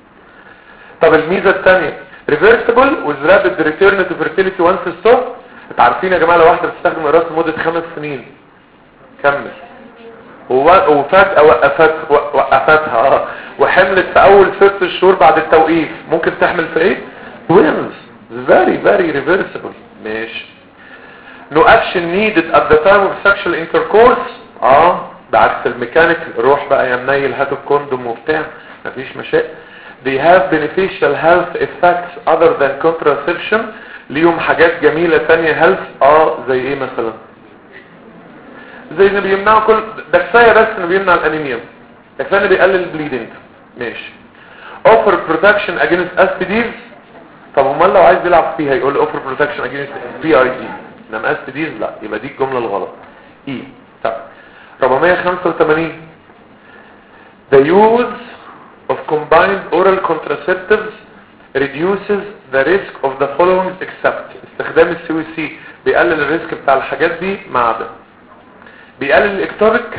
طب الميزه الثانيه ريفرسبل وذ رابيد ريتيرن تو فيرتيليتي وانس ستوب. انتوا عارفين يا جماعه لو واحده بتستخدم الراس لمده خمس سنين كمل وفجاه وقفت وقفتها اه وحملت في اول ست شهور بعد التوقيف، ممكن تحمل في ايه؟ توينز. فيري فيري ريفرسبل. ماشي. no action needed at the time of sexual intercourse. اه ده عكس الميكانيك، روح بقى يا منيل هات الكوندوم وبتاع، مفيش مشاكل. they have beneficial health effects other than contraception. ليهم حاجات جميلة تانية health. اه زي ايه مثلا؟ زي انه بيمنعوا كل ده، كفاية بس انه بيمنع الانيميا، كفاية انه بيقلل البليدنج. ماشي. offer protection against اس تي ديز. طب امال لو عايز يلعب فيها يقول offer protection against بي اي دي، انما اس تي ديز لا، يبقى دي الجملة الغلط. اي. طب أربعمية وخمسة وثمانين the use of combined oral contraceptives reduces the risk of the following except. استخدام السي او سي بيقلل الريسك بتاع الحاجات دي ما عدا بيقلل الاكتوبيك.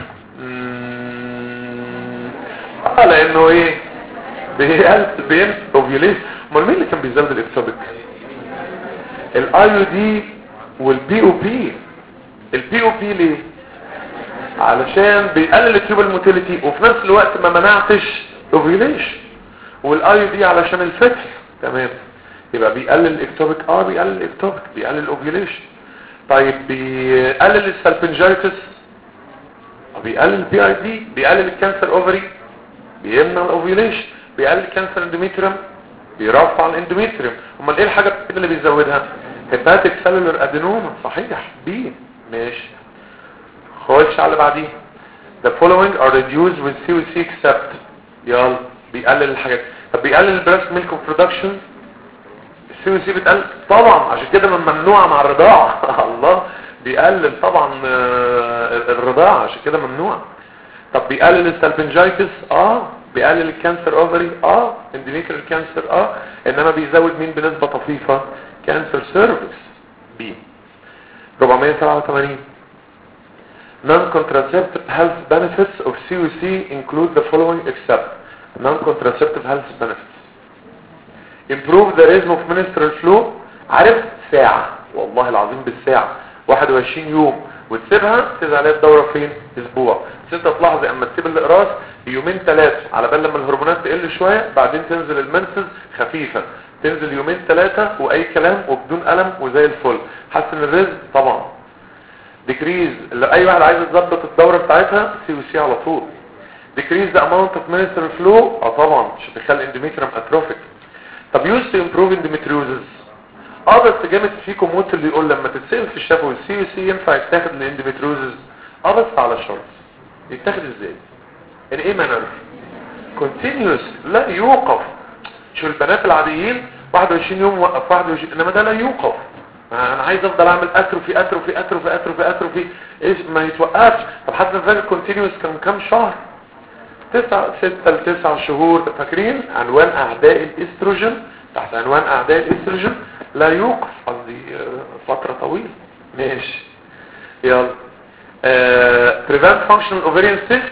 اه لانه ايه؟ بيقلل بين اوفيوليشن. امال مين اللي كان بيزود الاكتوبيك؟ الاي او دي والبي او بي. البي او بي ليه؟ علشان بيقلل التيوبال موتيليتي وفي نفس الوقت ما منعتش اوفيوليشن. والاي او دي علشان الفتح. تمام. يبقى بيقلل الاكتوبيك. اه بيقلل الاكتوبيك، بيقلل الاوفيوليشن. طيب بيقلل السالبنجايتس، بيقلل البي اي دي، بيقلل الكانسر اوفري، بيمنع الاوفيوليشن، بيقلل كانسر اندوميتريوم، بيرفع الاندوميتريوم. امال ايه الحاجه اللي بيزودها؟ هيباتيك سيلولر ادينوما. صحيح. بي. ماشي. خش على اللي بعديه. the following are reduced with سي او سي except. يلا. بيقلل الحاجات. طب بيقلل البريست ميلك برودكشن. السي او سي بتقلل طبعا، عشان كده من ممنوعه مع الرضاعه. الله. بيقلل طبعا الرضاعه، عشان كده ممنوع. طب بيقلل السالبنجايتس. اه بيقلل الكانسر اوفري. اه اندوميتريال كانسر. اه انما بيزود مين بنسبه طفيفه؟ كانسر سيرفكس. بي. أربعمية وسبعة وثمانين non-contraceptive health benefits of سي او سي include the following except. non-contraceptive health benefits improve the rhythm of menstrual flow. عارف ساعة، والله العظيم بالساعة، واحد وعشرين يوم وتسيبها تنزل عليها الدورة فين؟ اسبوع. بس انت تلاحظ اما تسيب الاقراص يومين ثلاثة على بال لما الهرمونات تقل شوية، بعدين تنزل المنسز خفيفة، تنزل يومين ثلاثة واي كلام وبدون ألم وزي الفل. حسن الرزق طبعا. ديكريز، اللي اي واحد عايز تظبط الدورة بتاعتها سي او سي على طول. ديكريز the amount of menstrual flow. اه طبعا مش هتخلي اندوميتريوم اتروفيك. طب used to improve endometriosis. اه بس جامد فيكم موت اللي يقول لما تتسال في الشفوي السي يو سي ينفع يتاخد الاندوميتريوزز اه بس على شرط يتاخد ازاي ان ايه مانر كونتينيوس لا يوقف. شو البنات العاديين واحد وعشرين يوم وقف واحد وعشرين انما ده لا يوقف. انا عايز افضل اعمل اتروفي اتروفي اتروفي اتروفي اتروفي ايش ما يتوقفش. طب حتى فاكر كونتينيوس كان كام شهر تسعة ستة لتسع شهور. فاكرين عنوان اعداء الاستروجين تحت عنوان اعداء الاستروجين لا يوقف قصدي فترة طويلة. ماشي يلا آه، prevent functional ovarian cyst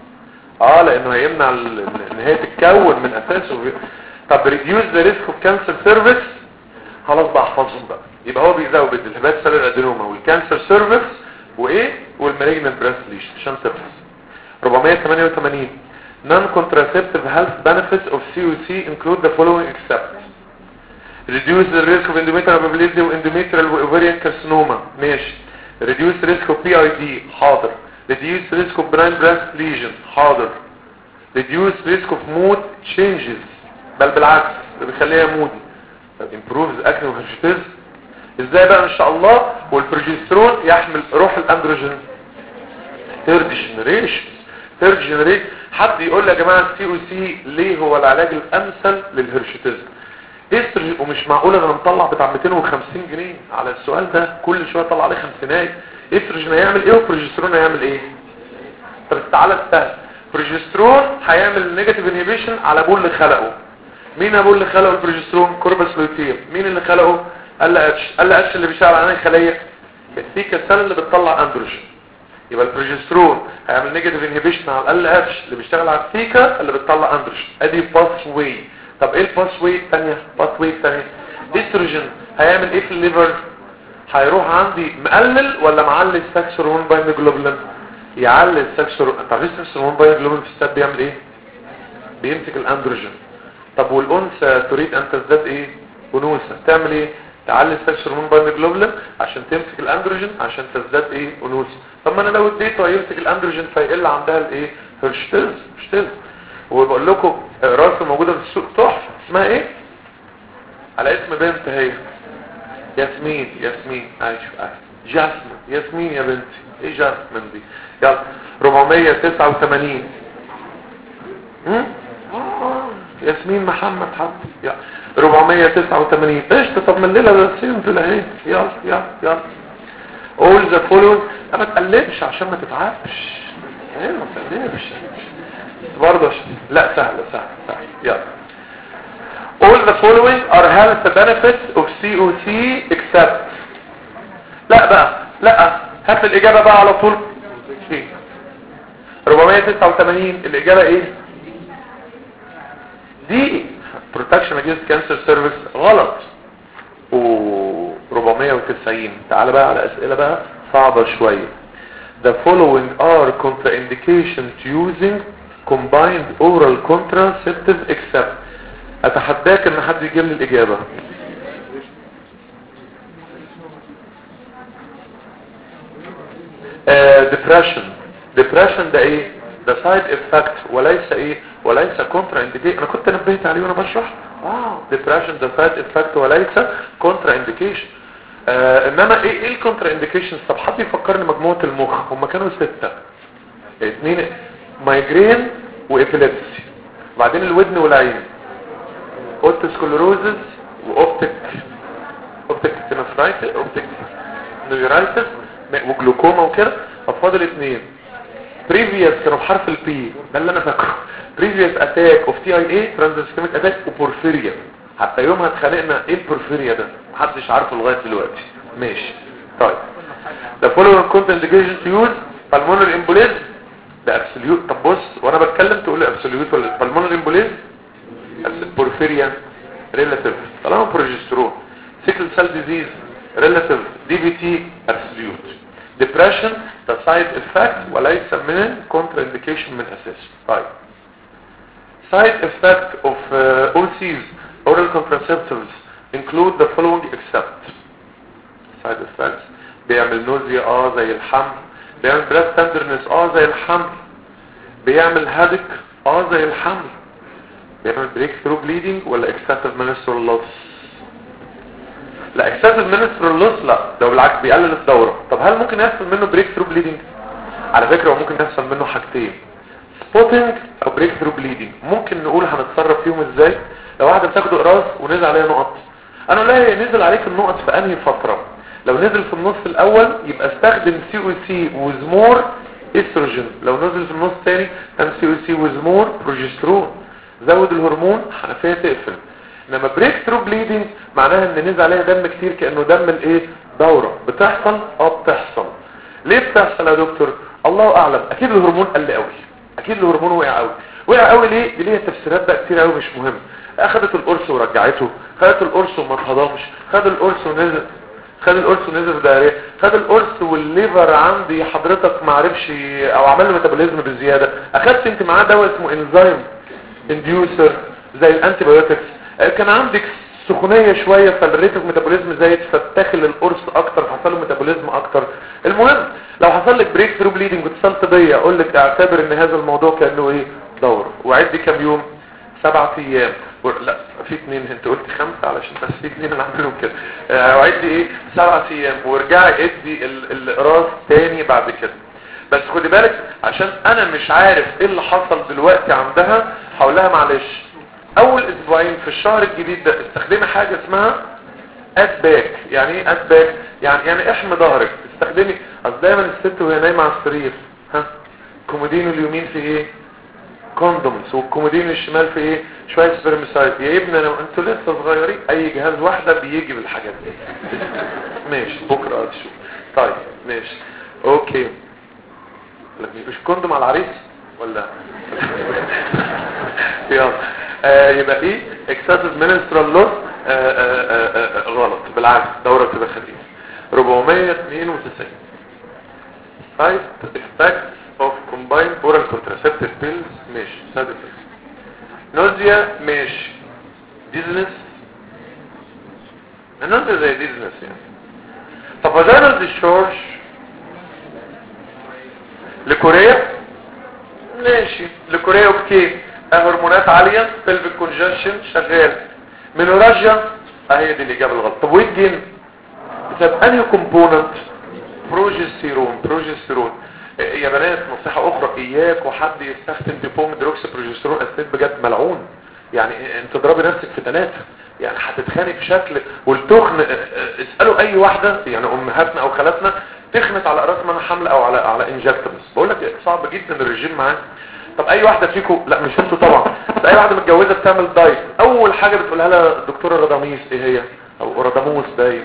اه لانه هيمنع ان هي تتكون من اساسه. طب reduce the risk of cancer cervix خلاص بقى احفظهم بقى. يبقى هو بيزود الهبات سيلر ادينوما والكانسر سيرفكس وايه والمالجنت بريست ليشن عشان تفحص. أربعمية وتمانية وتمانين non-contraceptive health benefits of C O C include the following except reduce the risk of endometrial mobility endometrial ovarian carcinoma ماشي. reduce the risk of P I D حاضر. reduce the risk of benign breast lesion حاضر. reduce the risk of mood changes بل بالعكس ده بيخليها مودي. improves acne وهرشتز ازاي بقى ان شاء الله. والبروجسترون يحمل روح الاندروجين third generation third generation. حد يقول لي يا جماعه السي او سي ليه هو العلاج الامثل للهرشتز استروجين ومش معقوله انا مطلع بتاع مئتين وخمسين جنيه على السؤال ده كل شويه طلع عليه خمسينات. استروجين هيعمل ايه وبروجسترون هيعمل ايه؟ طب تعالى استهل. بروجسترون هيعمل نيجاتيف انهيبيشن على ابوه اللي خلقه. مين ابوه اللي خلقه البروجسترون؟ كوربس لوتيم. مين اللي خلقه؟ ال اتش. ال اتش اللي بيشتغل على انهي خليه؟ الثيكا سيل اللي بتطلع اندروجين. يبقى البروجسترون هيعمل نيجاتيف انهيبيشن على ال اتش اللي بيشتغل على الثيكا اللي بتطلع اندروجين. ادي باث واي. طب ايه الباث واي الثانيه؟ باث واي الثانيه استروجين هيعمل ايه في الليفر؟ هيروح عندي مقلل ولا معلي السكس هرمون باين جلوبولين؟ يعلي السكس هرمون. طب السكس هرمون باين جلوبولين في الستات بيعمل ايه؟ بيمسك الاندروجين. طب والانثى تريد ان تزداد ايه؟ انوثه تعمل ايه؟ تعلي السكس هرمون باين جلوبولين عشان تمسك الاندروجين عشان تزداد ايه؟ انوثه. طب ما انا لو اديته هيمسك الاندروجين فيقل عندها الايه؟ هرشتز هرشتز. وبقول لكم راسه موجوده في السوق تحفه اسمها ايه؟ على اسم بنت هي ياسمين. ياسمين عايش جاسمين. ياسمين يا بنتي ايه جاسمين دي؟ يلا أربعمية وتسعة وتمانين امم ياسمين محمد حبيبي. يلا أربعمية وتسعة وتمانين قشطه. طب من الليله ده سيمبل اهي. يلا يلا يلا all the following. ما تقلبش عشان ما تتعبش. ايه ما تقلبش برضه. لا سهله سهله سهله. يلا all the following are health benefits of C O C except. لا بقى لا هات الاجابه بقى على طول. أربعمية وتسعة وتمانين الاجابه ايه؟ دي protection against cancer cervix غلط. و أربعمية وتسعين تعال بقى على اسئله بقى صعبه شويه. the following are contraindications to using combined oral contraceptive except. اتحداك ان حد يجيب لي الاجابه. uh, depression. depression ده ايه؟ ده side effect وليس ايه؟ وليس contraindication. انا كنت نبهت عليه وانا بشرح. اه depression ده side effect وليس contraindication. آه انما ايه ايه الكونترانديكيشنز؟ طب حد يفكرني مجموعه المخ هم كانوا سته. اثنين مايجرين وإبيليبسي وبعدين الودن والعين اوتوسكلروزز واوبتيك اوبتيك سينوفرايتس اوبتيك نيورايتس وجلوكوما وكده. فاضل اثنين بريفيوس كانوا بحرف البي ده اللي انا فاكره. بريفيوس اتاك اوف تي اي اي ترانزسكيميك اتاك وبورفيريا. حتى يومها اتخانقنا ايه البورفيريا ده محدش عارفه لغايه دلوقتي. ماشي طيب. ده following contraindication to use pulmonary embolism ده ابسوليوت. طب بص وانا بتكلم تقول لي ابسوليوت ولا pulmonary embolism؟ بورفيريا ريلاتيف طالما بروجسترون. سيكل سيل ديزيز ريلاتيف. دي بي تي ابسوليوت. ديبريشن ده سايد افكت وليس من contraindication من اساسه. طيب side effect of uh, O Cs oral contraceptives include the following except. side effects بيعمل نوزيا اه زي الحمل. بيعمل breast tenderness اه زي الحمل. بيعمل headache اه زي الحمل. بيعمل breakthrough bleeding ولا excessive menstrual loss؟ لا اكسسيف منسترال لوس لا، ده بالعكس بيقلل الدوره. طب هل ممكن يحصل منه بريك ثرو بليدنج؟ على فكره هو ممكن يحصل منه حاجتين، سبوتنج او بريك ثرو بليدنج. ممكن نقول هنتصرف فيهم ازاي. لو واحده بتاخد اقراص ونزل عليها نقط، انا لا نزل عليك النقط في انهي فتره؟ لو نزل في النص الاول يبقى استخدم سي او سي وزمور استروجين، لو نزل في النص الثاني كان سي او سي وزمور بروجسترون. زود الهرمون حنفيه تقفل. انما بريك ثرو بليدنج معناها ان نزل عليها دم كتير، كانه دم الايه دوره. بتحصل اه بتحصل. ليه بتحصل يا دكتور؟ الله اعلم. اكيد الهرمون قل قوي، اكيد الهرمون وقع قوي. وقع قوي ليه؟ دي ليها تفسيرات بقى كتير قوي مش مهم. اخذت القرص ورجعته، خدت القرص وما اتهضمش، خد القرص ونزل، خد القرص ونزل في دايريه، خد القرص والليفر عندي حضرتك ما عرفش او عمل له ميتابوليزم بزياده. اخدت انت معاه دواء اسمه انزيم انديوسر زي الانتي بايوتكس، كان عندك سخونيه شويه فالريت اوف ميتابوليزم زايد فتاخل القرص اكتر فحصل له ميتابوليزم اكتر. المهم لو حصل لك بريك ثرو بليدنج واتصلت بيا اقول لك اعتبر ان هذا الموضوع كانه ايه دوره، وعدي كام يوم؟ سبعة ايام و... لا في اثنين، انت قلت خمسة علشان بس في اثنين انا عاملهم كده. آه وعدي ايه سبعة ايام وارجعي ادي الاقراص تاني بعد كده. بس خدي بالك عشان انا مش عارف ايه اللي حصل دلوقتي عندها، هقول لها معلش اول اسبوعين في الشهر الجديد ده استخدمي حاجه اسمها ادباك. يعني ايه ادباك؟ يعني يعني احمي ظهرك. استخدمي اصل دايما الست وهي نايمه على السرير ها كومودينو اليمين في ايه كوندومز، والكومودين الشمال في ايه شويه سبرميسايد. يا ابني انا انتوا لسه صغيرين، اي جهاز واحده بيجي بالحاجات دي. ماشي بكره اشوف. طيب ماشي اوكي. مش كوندوم على العريس ولا يلا. آه يبقى ايه اكسسيف منسترال لوس غلط، بالعكس دوره تبقى خفيفه. أربعمية واثنين وتسعين side effects of combined oral contraceptive pills. ماشي side effects. nausea ماشي. dizziness nausea زي dizziness يعني. طب vaginal discharge لكوريا ماشي. لكوريا اوكي. هرمونات عالية pelvic congestion شغال. منوراجيا اهي دي الاجابه الغلط. طب ويت جين بسبب انهي كومبوننت؟ بروجستيرون. بروجستيرون يا بنات نصيحه اخرى، اياك وحد يستخدم ديبوم دروكس بروجستيرون اسيد بجد ملعون. يعني انت تضربي نفسك في ثلاثه يعني هتتخانق بشكل. والتخن اسالوا اي واحده يعني امهاتنا او خالاتنا تخنت على راس منها حمل او على على انجكتبلز، بقول لك صعب جدا الرجيم معاه. طب اي واحده فيكم لا مش انتوا طبعا بس اي واحده متجوزه بتعمل دايت اول حاجه بتقولها لها الدكتوره راداميس ايه هي او راداموس باين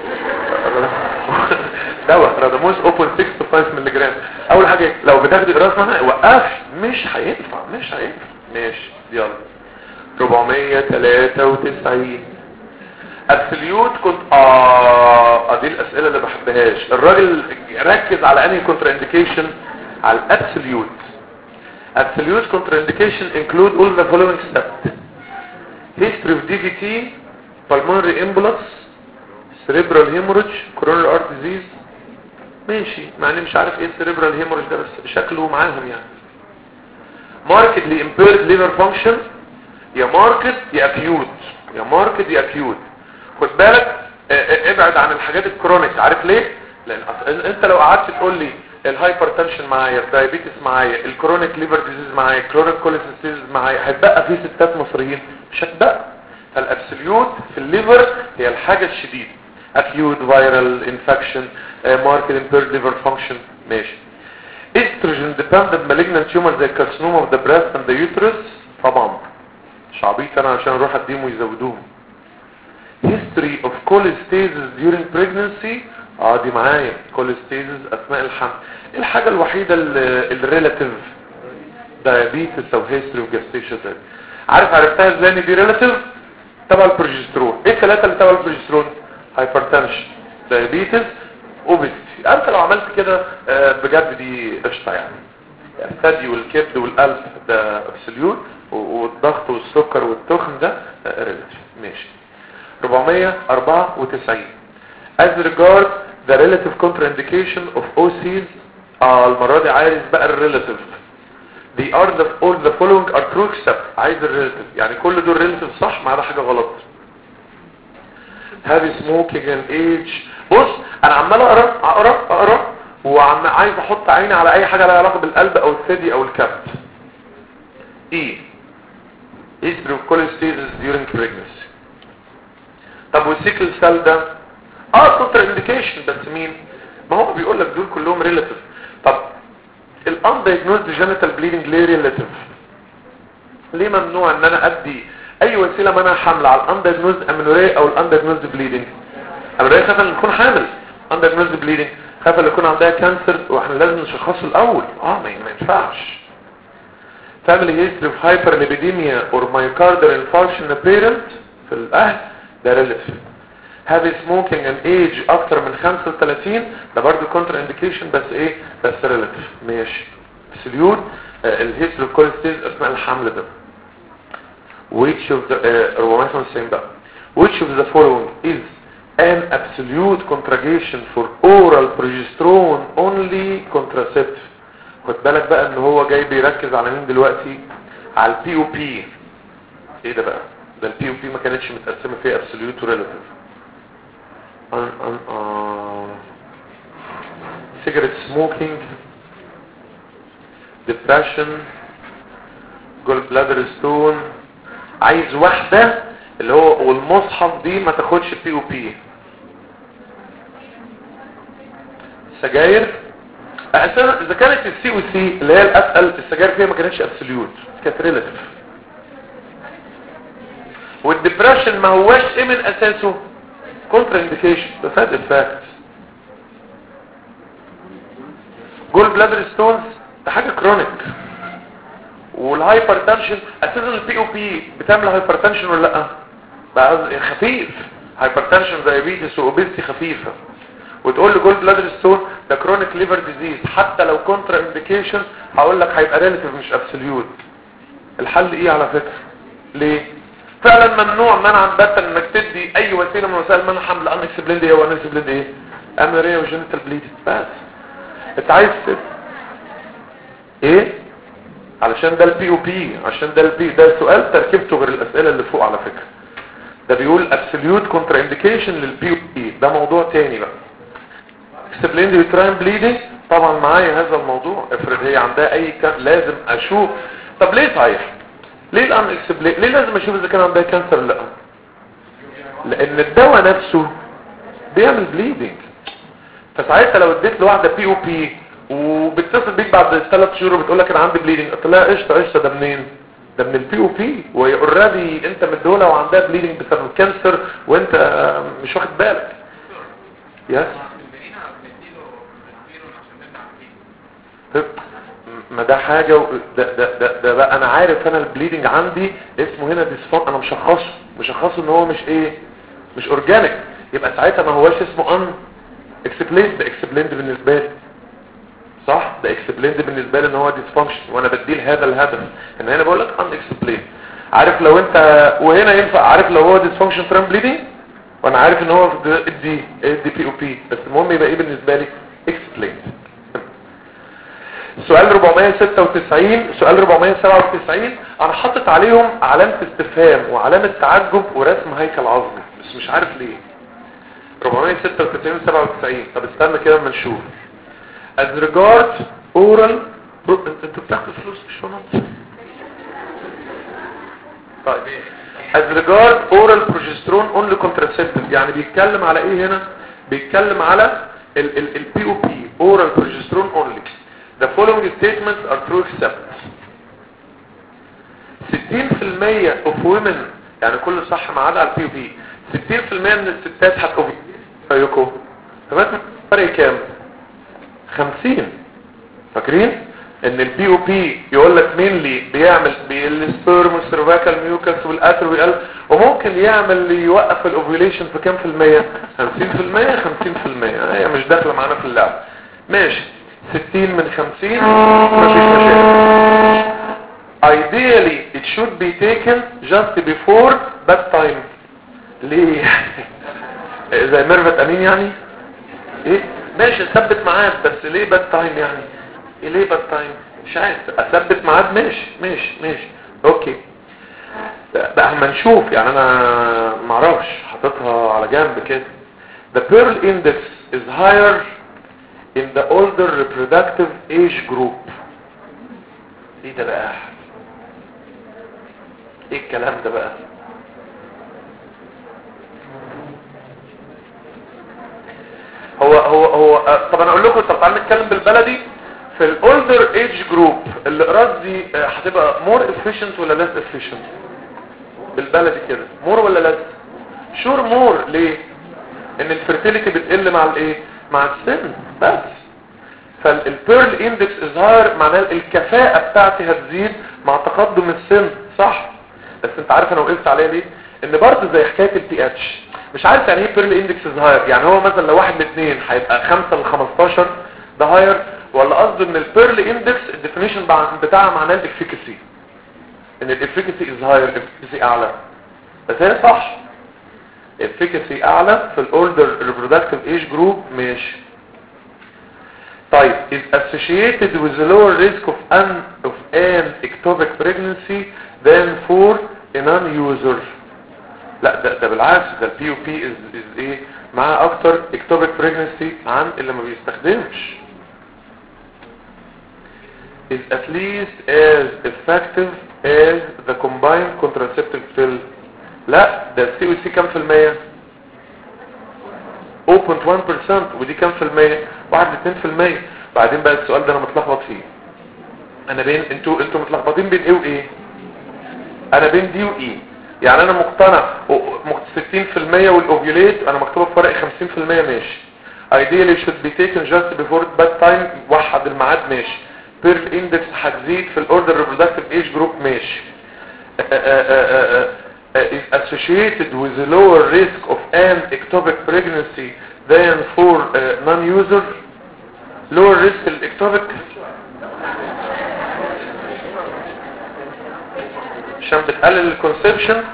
دواء راداموس صفر فاصلة ستة خمسة مللي جرام. اول حاجه لو بتاخدي قراص منها وقفش مش هينفع مش هينفع. ماشي يلا. أربعمية وثلاثة وتسعين ابسوليوت كنت اه دي الاسئله اللي بحبهاش. الراجل ركز على انهي كونترا انديكيشن؟ على الابسوليوت. Absolute contraindication include all the following steps: history of D V T, pulmonary embolus, cerebral hemorrhage, coronary heart disease. ماشي مع اني مش عارف ايه cerebral hemorrhage ده بس شكله معاهم يعني. markedly impaired liver function يا marked يا acute يا marked يا acute. خد بالك ابعد عن الحاجات الكرونيك. عارف ليه؟ لان انت لو قعدت تقول لي الهايبرتنشن معايا الدايابيتس معايا الكرونيك ليفر ديزيز معايا الكرونيك كوليستيز معايا هتبقى في ستات مصريين مش هتبقى. فالابسوليوت في الليفر هي الحاجه الشديده acute viral infection marked impaired liver function. ماشي. estrogen dependent malignant tumor زي carcinoma of the breast and the uterus طبعا مش عبيط انا عشان اروح اديهم ويزودوهم. history of cholestasis during pregnancy اه دي معايا كوليستيزز اثناء الحمل. الحاجه الوحيده الريلاتيف دايابيتس او هيستوري وجاستيشن. عارف عرفتها ازاي ان دي ريلاتيف؟ تبع البروجسترون. ايه الثلاثه اللي تبع البروجسترون؟ هايبرتنشن دايابيتس اوبيستي. انت لو عملت كده بجد دي قشطه يعني. الثدي والكبد والقلب ده ابسوليوت والضغط والسكر والتخن ده ريلاتيف. ماشي. أربعمية وأربعة وتسعين as regard the relative contraindication of O Cs. اه المرة دي عايز بقى الريلاتيف. they are the all the following are true except عايز الريلاتيف يعني كل دول ريلاتيف صح ما عدا حاجة غلط. هابي سموكينج ان ايج. بص انا عمال اقرا اقرا اقرا وعم عايز احط عيني على اي حاجه لها علاقه بالقلب او الثدي او الكبد. ايه history of cholestasis during pregnancy. طب والسيكل سيل ده اه كونتر انديكيشن بس مين؟ ما هو بيقول لك دول كلهم ريلاتيف. طب الاندايجنوزد جينيتال بليدنج ليه ريلاتيف؟ ليه ممنوع ان انا ادي اي وسيله منع حمل على الاندايجنوزد امينوريا او الاندايجنوزد بليدنج؟ امينوريا خاف ان تكون حامل، اندايجنوزد بليدنج خاف ان يكون عندها كانسر واحنا لازم نشخصه الاول. اه ما ينفعش. family history of hyperlipidemia or myocardial infarction in a parent في الاهل ده relative. heavy smoking and age اكتر من خمسة وثلاثين ده برضه counter indication بس ايه بس relative. ماشي. absolute الهيستوري of cholestasis اثناء الحمل ده. which of the uh, أربعمية وخمسة وتسعين بقى which of the following is an absolute contradiction for oral progesterone only contraceptive. خد بالك بقى ان هو جاي بيركز على مين دلوقتي؟ على البي او بي. ايه ده بقى؟ ده البي او بي ما كانتش متقسمه فيها absolute و relative. ان ان اه cigarette smoking, depression, gallbladder stone. عايز واحده اللي هو والمصحف دي ما تاخدش بي او بي. سجاير اساسا اذا كانت السي او سي اللي هي الاتقل السجاير فيها ما كانتش ابسوليوت كانت ريلاتيف. والديبريشن ما هواش ايه من اساسه كونتر انديكيشن ده فاد الفاكت. جول بلادر ستونز ده حاجه كرونيك. والهايبرتنشن اساسا البي او بي بتعمل هايبرتنشن ولا لا؟ بقى خفيف. هايبرتنشن دايابيتس واوبيستي خفيفه. وتقول لي جول بلادر ستون ده كرونيك ليفر ديزيز حتى لو كونترا انديكيشن هقول لك هيبقى ريلاتيف مش ابسوليوت. الحل ايه على فكره؟ ليه؟ فعلا ممنوع منعا باتا انك تدي اي وسيله من وسائل منع حمل ان اكسبليند ايه وان اكسبليند ايه؟ اميريا وجينيتال بليدنج بس. انت عايز ايه؟ علشان ده البي او بي عشان ده البي ده سؤال تركيبته غير الاسئله اللي فوق على فكره. ده بيقول ابسوليوت كونترا انديكيشن للبي او بي ده موضوع تاني بقى. اكسبليند يوتراين بليدنج طبعا معايا هذا الموضوع. افرض هي عندها اي كان لازم اشوف. طب ليه صحيح ليه الان اكسبليند ليه لازم اشوف اذا كان عندها كانسر ولا لا؟ لان الدواء نفسه بيعمل بليدنج. فساعتها لو اديت لواحده بي او بي وبتصل بيك بعد ثلاث شهور وبتقول لك انا عندي بليدنج قلت لها قشطه قشطه ده منين؟ ده من البي او بي وهي اوريدي انت مديولها وعندها بليدنج بسبب الكانسر وانت مش واخد بالك. يس ما ده حاجة ده, ده, ده, ده بقى انا عارف انا البليدنج عندي اسمه هنا ديسفون انا مشخصه مشخصه ان هو مش ايه مش اورجانيك يبقى ساعتها ما هواش اسمه ان اكسبليند. ده اكسبليند بالنسبة لي صح ده اكسبليند بالنسبة لي ان هو ديسفانكشن وانا بديل هذا الهدف ان هنا بقول لك ان اكسبليند. عارف لو انت وهنا ينفع عارف لو هو ديسفانكشن ترام بليدنج وانا عارف ان هو دي دي بي او بي بس المهم يبقى ايه بالنسبة لي اكسبليند. سؤال أربعمية وستة وتسعين سؤال أربعمية وسبعة وتسعين انا حاطط عليهم علامة استفهام وعلامة تعجب ورسم هيكل عظمي بس مش عارف ليه. أربعمية وستة وتسعين و سبعة وتسعين طب استنى كده اما نشوف. as regard oral انتوا بتاخدوا فلوس مش فاهم. طيب as regard oral progesterone only contraceptive يعني بيتكلم على ايه هنا؟ بيتكلم على ال ال ال بي او بي oral progesterone only. The following statements are true except ستين في المية of women يعني كل صح ما عدا على البي او بي ستين في المية من الستات هتقوم رايكم تمام فرق كام؟ خمسين. فاكرين ان البي او بي يقول لك مين اللي بيعمل بالسبرم والسيرفايكال ميوكس والاتر والقلب وممكن يعمل يوقف الاوفيوليشن في كام في المية؟ خمسين في المية خمسين في المية هي مش داخله معانا في اللعب. ماشي ستين من خمسين مفيش مشاكل. Ideally it should be taken just before bedtime. ليه؟ زي ميرفت امين يعني؟ ايه؟ ماشي اثبت ميعاد بس ليه bedtime يعني؟ ايه ليه bedtime؟ مش عايز اثبت ميعاد ماشي ماشي ماشي اوكي. بقى اما نشوف يعني انا معرفش حطيتها على جنب كده. The Pearl Index is higher in the older reproductive age group. ايه ده بقى؟ ايه الكلام ده بقى؟ هو هو هو طب انا اقول لكم، طب تعالوا نتكلم بالبلدي. في الاولدر ايج جروب الاقراص دي هتبقى مور افيشنت ولا ليس افيشنت؟ بالبلدي كده مور ولا ليس؟ شور مور. ليه؟ ان الفيرتيليتي بتقل مع الايه؟ مع السن بس. فالبيرل اندكس اظهار معناه الكفاءه بتاعتي هتزيد مع تقدم السن، صح؟ بس انت عارف انا وقفت عليها ليه؟ ان برضه زي حكايه البي اتش، مش عارف يعني ايه بيرل اندكس اظهار. يعني هو مثلا لو واحد لاثنين هيبقى خمسة ل خمستاشر ده هاير، ولا قصده ان البيرل اندكس الديفينيشن بتاعها معناه الافيكاسي، ان الافيكاسي از هاير، الافيكاسي اعلى. بس هي صح، الافيكاسي اعلى في الاولدر ريبرودكتيف ايج جروب. ماشي. طيب is associated with a lower risk of an of an ectopic pregnancy than for a non-user. لا ده ده بالعكس، ده البي او بي is is ايه معاه اكتر ectopic pregnancy عن اللي ما بيستخدمش. is at least as effective as the combined contraceptive pill. لا ده السي او سي كام في المية؟ صفر فاصلة واحد بالمية. ودي كام في المية؟ واحد ل اتنين في المية. بعدين بقى السؤال ده انا متلخبط فيه. انا بين انتوا انتوا متلخبطين بين ايه وايه؟ انا بين دي وايه. يعني انا مقتنع ستين في المية والاوفيوليت انا مكتوبه بفرق خمسين في المية. ماشي. ideally should be taken just before bed time. وحد الميعاد. ماشي. بيرل اندكس هتزيد في الاوردر ريبرودكتيف ايج جروب. ماشي. is associated with a lower risk of an ectopic pregnancy than for uh, non-user. lower risk الاكتوبيك عشان بتقلل الكونسبشن.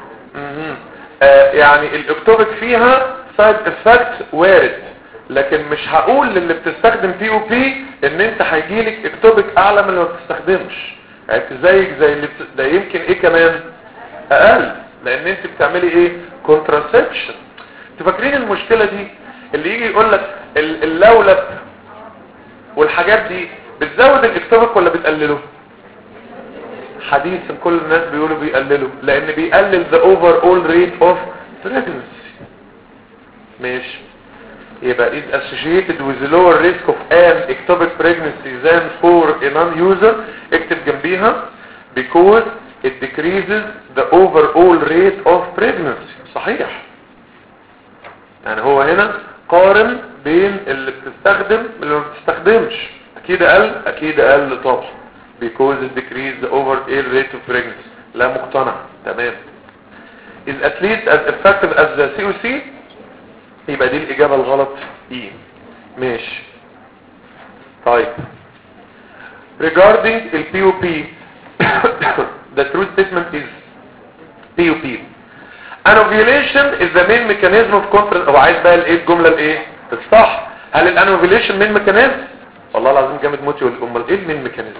آه يعني الاكتوبيك فيها سايد افكت وارد، لكن مش هقول للي بتستخدم بي او بي ان انت هيجيلك اكتوبيك اعلى من اللي ما بتستخدمش. يعني زيك زي اللي بت... ده يمكن ايه كمان اقل، لان انت بتعملي ايه؟ كونتراسبشن. انتوا فاكرين المشكله دي اللي يجي يقول لك اللولب والحاجات دي بتزود الاكتوبيك ولا بتقلله؟ حديثا كل الناس بيقولوا بيقلله، لان بيقلل the overall rate of pregnancy. ماشي. يبقى is associated with the lower risk of an ectopic pregnancy than for a non-user. اكتب جنبيها because it decreases the overall rate of pregnancy. صحيح. يعني هو هنا قارن بين اللي بتستخدم واللي ما بتستخدمش. اكيد اقل، اكيد اقل طبعا because it decreases the overall rate of pregnancy. لا مقتنع. تمام. is at least as effective as the سي او سي. يبقى دي الاجابه الغلط ايه. ماشي. طيب regarding ال بي او بي the true statement is بي او بي an ovulation is the main mechanism of contraception. هو عايز بقى الايه الجمله الايه الصح؟ هل الانوفيليشن مين ميكانيزم؟ والله العظيم جامد موت. يقول امال ايه المين ميكانيزم؟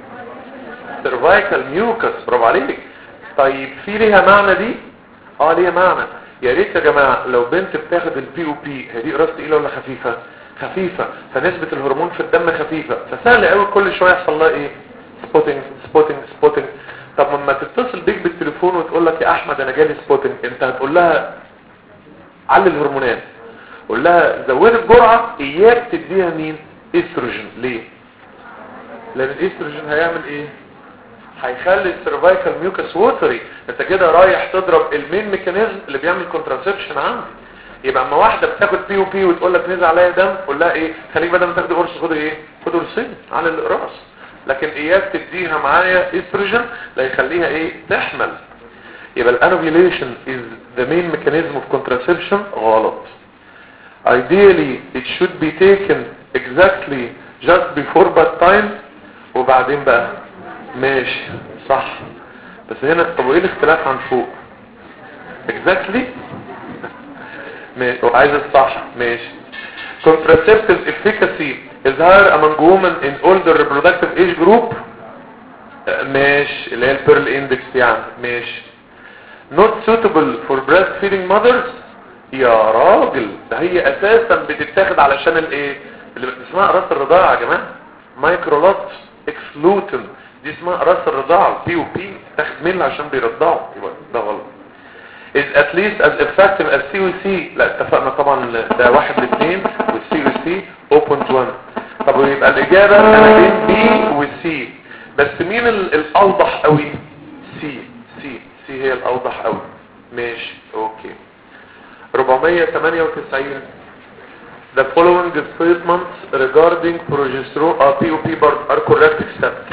سيرفايكال ميوكس. برافو عليك. طيب في ليها معنى دي؟ اه ليها معنى. يا ريت يا جماعه لو بنت بتاخد البي او بي، هي دي قراصه تقيله ولا خفيفه؟ خفيفه، فنسبه الهرمون في الدم خفيفه، فسهل قوي كل شويه يحصل لها ايه؟ سبوتنج سبوتنج سبوتنج. طب لما تتصل بيك بالتليفون وتقول لك يا احمد انا جالي سبوتنج، انت هتقول لها علي الهرمونات، قول لها زود الجرعه، اياك تديها مين؟ استروجين. ليه؟ لان الاستروجين هيعمل ايه؟ هيخلي السيرفايكال ميوكس ووتري. انت كده رايح تضرب المين ميكانيزم اللي بيعمل كونتراسبشن عندي. يبقى اما واحده بتاخد بي او بي وتقول لك نزل عليا دم، قول لها ايه؟ خليك بدل ما تاخدي قرص خدي ايه؟ خدي قرصين على الاقراص. لكن اياك تديها معايا استروجين لا يخليها ايه؟ تحمل. يبقى الانوفيليشن is the main mechanism of contraception. غلط. ideally it should be taken exactly just before bed time. وبعدين بقى ماشي صح. بس هنا طب وايه الاختلاف عن فوق؟ exactly ماشي. وعايز الصح. ماشي. contraceptive efficacy is higher among women in older reproductive age group. ماشي اللي هي البيرل اندكس يعني. ماشي. not suitable for breastfeeding mothers. يا راجل ده هي اساسا بتتاخد علشان الايه اللي اسمها راس الرضاعه يا جماعه، مايكرولات اكسلوتن دي اسمها راس الرضاعه بي او بي تاخد منها عشان بيرضعوا، يبقى ده غلط. is at least as effective as سي او سي. لا اتفقنا طبعا ده واحد لاثنين والسي او سي صفر فاصلة واحد. طب ويبقى الاجابه انا بين بي وسي، بس مين الاوضح قوي؟ سي سي سي هي الاوضح قوي. ماشي اوكي. أربعمية وثمانية وتسعين the following statements regarding progesterone or بي او بي are correct except.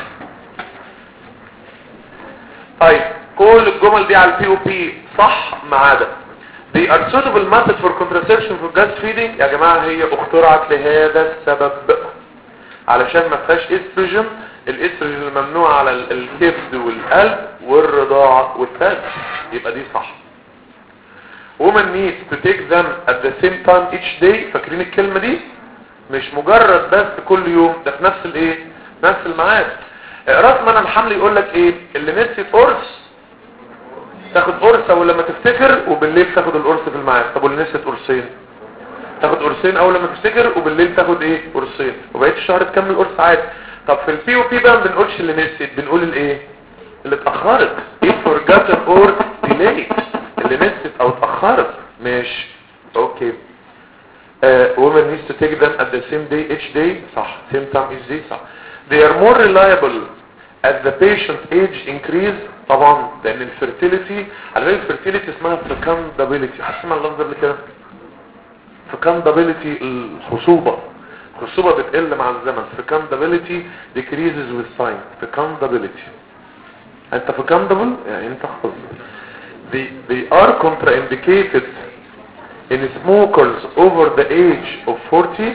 طيب كل الجمل دي على البي او بي صح ما عدا they are suitable method for contraception for breastfeeding. يا جماعه هي اخترعت لهذا السبب علشان ما فيهاش استروجين. الاستروجين الممنوع على الكبد والقلب والرضاعه والثلج، يبقى دي صح. women need to take them at the same time each day. فاكرين الكلمه دي؟ مش مجرد بس كل يوم، ده في نفس الايه نفس الميعاد. رسما الحمل يقول لك ايه؟ اللي نسيت قرص تاخد قرصه اول لما تفتكر، وبالليل تاخد القرص في الميعاد. طب واللي نسيت قرصين تاخد قرصين اول لما تفتكر، وبالليل تاخد ايه قرصين، وبقيت الشهر تكمل قرص عادي. طب في البي او بي بقى ما بنقولش اللي نسيت، بنقول الايه اللي اتاخرت، if forgotten or delayed، اللي نسيت او اتاخرت. ماشي اوكي. uh, women needs to take them at the same day each day صح. same time each day صح. they are more reliable as the patient age increase. طبعا لان الفيرتيليتي على فكره الفيرتيليتي اسمها fecundability. هتسمع اللفظ ده قبل كده؟ fecundability الخصوبه، الخصوبه بتقل مع الزمن. fecundability decreases with time. fecundability انت fecundable يعني انت خصوب. they, they are contraindicated in smokers over the age of forty.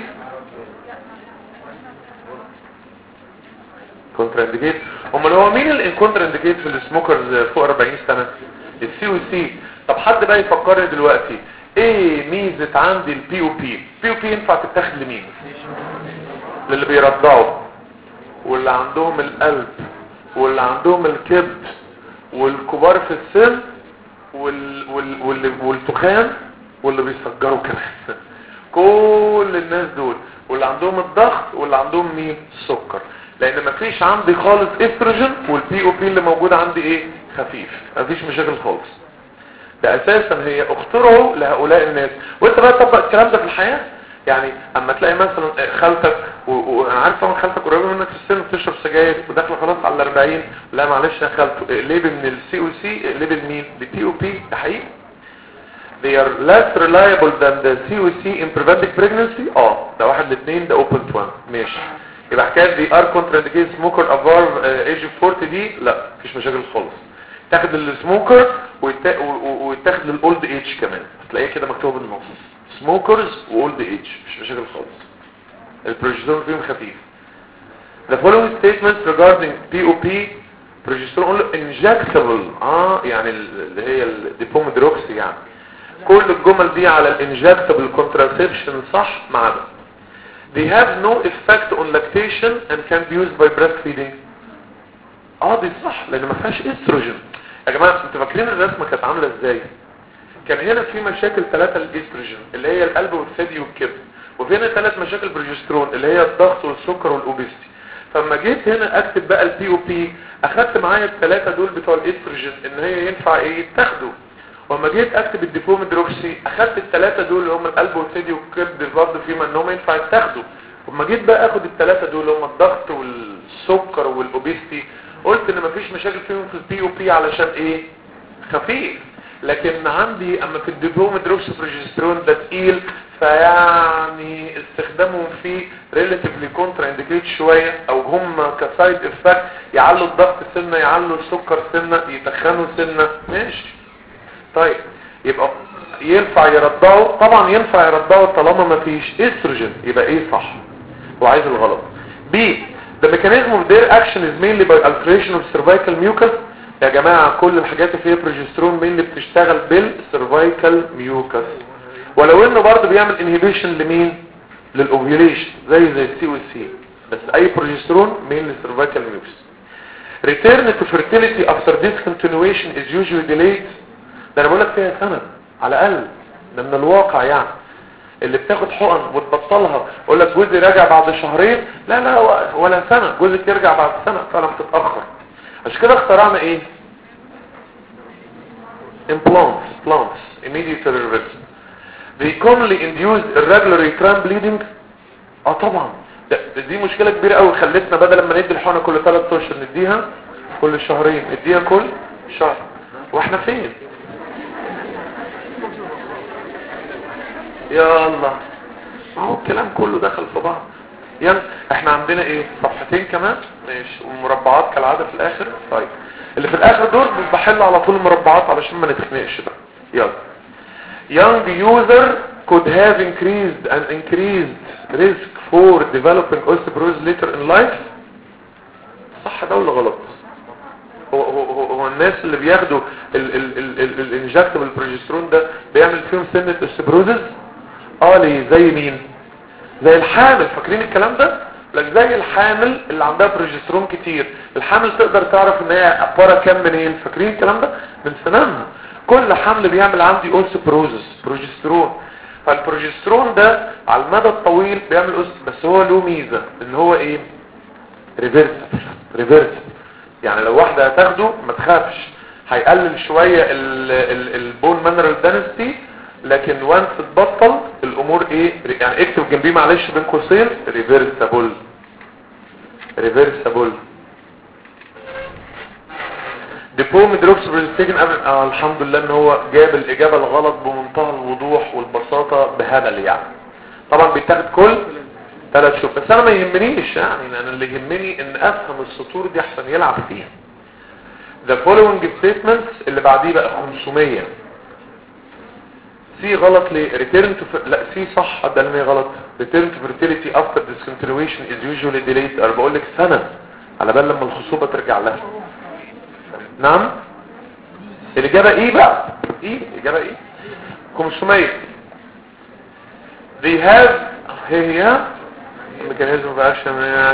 كونترانديكيت. امال هو مين اللي كونترانديكيت في السموكرز فوق أربعين سنه؟ السي او سي. طب حد بقى يفكرني دلوقتي ايه ميزه عندي البي او بي؟ البي او بي ينفع تتاخد لمين؟ للي بيرضعوا واللي عندهم القلب واللي عندهم الكبد والكبار في السن وال وال وال والتخان واللي بيسجروا كمان كل الناس دول، واللي عندهم الضغط واللي عندهم مين؟ السكر. لان مفيش عندي خالص استروجين، والبي او بي اللي موجود عندي ايه؟ خفيف، مفيش مشاكل خالص. ده اساسا هي اخترعوا لهؤلاء الناس. وانت بقى تطبق الكلام ده في الحياه. يعني اما تلاقي مثلا خالتك وانا عارف طبعا خالتك قريبه منك في السن بتشرب سجاير وداخله خلاص على الأربعين، لا معلش يا خالته اقلبي من السي او سي اقلبي لمين؟ للبي او بي. ده حقيقي. they are less reliable than the سي او سي in preventing pregnancy. اه ده واحد لاثنين ده اوبن تو واحد. ماشي. يبقى حكايه دي ار كونترانديكيت سموكر افار ايج أربعين دي لا مفيش مشاكل خالص. تاخد للسموكر ويتاخد للاولد ايج كمان، هتلاقيه كده مكتوب بالنص سموكرز واولد ايج، مش مشاكل خالص. البروجسترون فيهم خفيف. the following statements regarding بي او بي بروجسترون injectable اه يعني اللي هي الديبوميدروكسي يعني. كل الجمل دي على الانجكتبل كونتراسيبشن صح ما عدا they have no effect on lactation and can be used by breastfeeding. اه دي صح لان ما فيهاش استروجين. يا جماعه انتوا فاكرين الرسمه كانت عامله ازاي؟ كان هنا في مشاكل ثلاثه للاستروجين اللي هي القلب والثدي والكبد، وفي هنا ثلاث مشاكل بروجسترون اللي هي الضغط والسكر والاوبستي. فلما جيت هنا اكتب بقى البي او بي اخدت معايا الثلاثه دول بتوع الاستروجين ان هي ينفع ايه يتاخدوا، وما جيت اكتب الديبوميدروكسي اخدت الثلاثه دول اللي هم القلب والثدي والكبد برضه فيما انهم ينفع يتاخدوا، وما جيت بقى اخد الثلاثه دول اللي هم الضغط والسكر والاوبستي قلت ان مفيش مشاكل فيهم في البي او بي علشان ايه خفيف. لكن عندي اما في الديبوميدروكسي بروجسترون ده تقيل، فيعني استخدامهم فيه ريلاتيفلي كونترا انديكيت شويه، او هم كسايد افكت يعلوا الضغط سنه يعلوا السكر سنه يتخنوا سنه. ماشي طيب يبقى ينفع يرضعوا؟ طبعا ينفع يرضعوا طالما ما فيش استروجين. يبقى ايه صح وعايز الغلط؟ بي the mechanism of their action is mainly by alteration of cervical mucus. يا جماعه كل الحاجات اللي فيها بروجسترون مين اللي بتشتغل بالسيرفايكال ميوكس، ولو انه برضه بيعمل انهيبيشن لمين؟ للاوفيوليشن زي زي السي والسي، بس اي بروجسترون مين للسيرفايكال ميوكس. return to fertility after discontinuation is usually delayed. ده انا بقول لك فيها سنه على الاقل ده من الواقع يعني. اللي بتاخد حقن وتبطلها يقول لك جوزي راجع بعد شهرين، لا لا ولا سنة، جوزك يرجع بعد سنة، فعلا بتتأخر. عشان كده اخترعنا ايه؟ implants implants immediate reversal. they commonly induce irregular recurrent bleeding. اه طبعا ده دي مشكلة كبيرة قوي، خلتنا بدل ما ندي الحقنة كل ثلاث اشهر نديها كل شهرين، نديها كل شهر. واحنا فين يا الله؟ ما هو الكلام كله دخل في بعض. يعني احنا عندنا ايه؟ صفحتين كمان ماشي، ومربعات كالعادة في الاخر. طيب اللي في الاخر دول بحل على طول المربعات علشان ما نتخنقش بقى. يلا. young user could have increased and increased risk for developing osteoporosis later in life. صح ده ولا غلط؟ هو هو هو الناس اللي بياخدوا الانجكتبل بروجسترون ده بيعمل فيهم سنة osteoporosis؟ اه ليه؟ زي مين؟ زي الحامل. فاكرين الكلام ده؟ لك زي الحامل اللي عندها بروجسترون كتير، الحامل تقدر تعرف ان هي بارا كام منين؟ فاكرين الكلام ده؟ من سنانها. كل حمل بيعمل عندي اوستيوبروزس بروجسترون. فالبروجسترون ده على المدى الطويل بيعمل اوست، بس هو له ميزه ان هو ايه؟ ريفيرسبل. ريفيرسبل يعني لو واحده هتاخده ما تخافش، هيقلل شويه البون مينرال دنسيتي، لكن وانس تبطل الامور ايه؟ يعني اكتب جنبيه معلش بين قوسين ريفيرسبل. ريفيرسبل. ديبوم دروكسبروستيجن قبل اه الحمد لله ان هو جاب الاجابه الغلط بمنتهى الوضوح والبساطه بهبل يعني. طبعا بيتاخد كل ثلاث شهور، بس انا ما يهمنيش يعني، انا اللي يهمني ان افهم السطور دي احسن يلعب فيها. the following statements اللي بعديه بقى خمسمية. سي غلط ليه؟ return to لا سي صح، ده اللي غلط. return to fertility after discontinuation is usually delayed. انا بقول لك سنه على بال لما الخصوبه ترجع لها. نعم الاجابه ايه بقى؟ ايه الاجابه ايه؟ خمسمية. they have هي mechanism of action.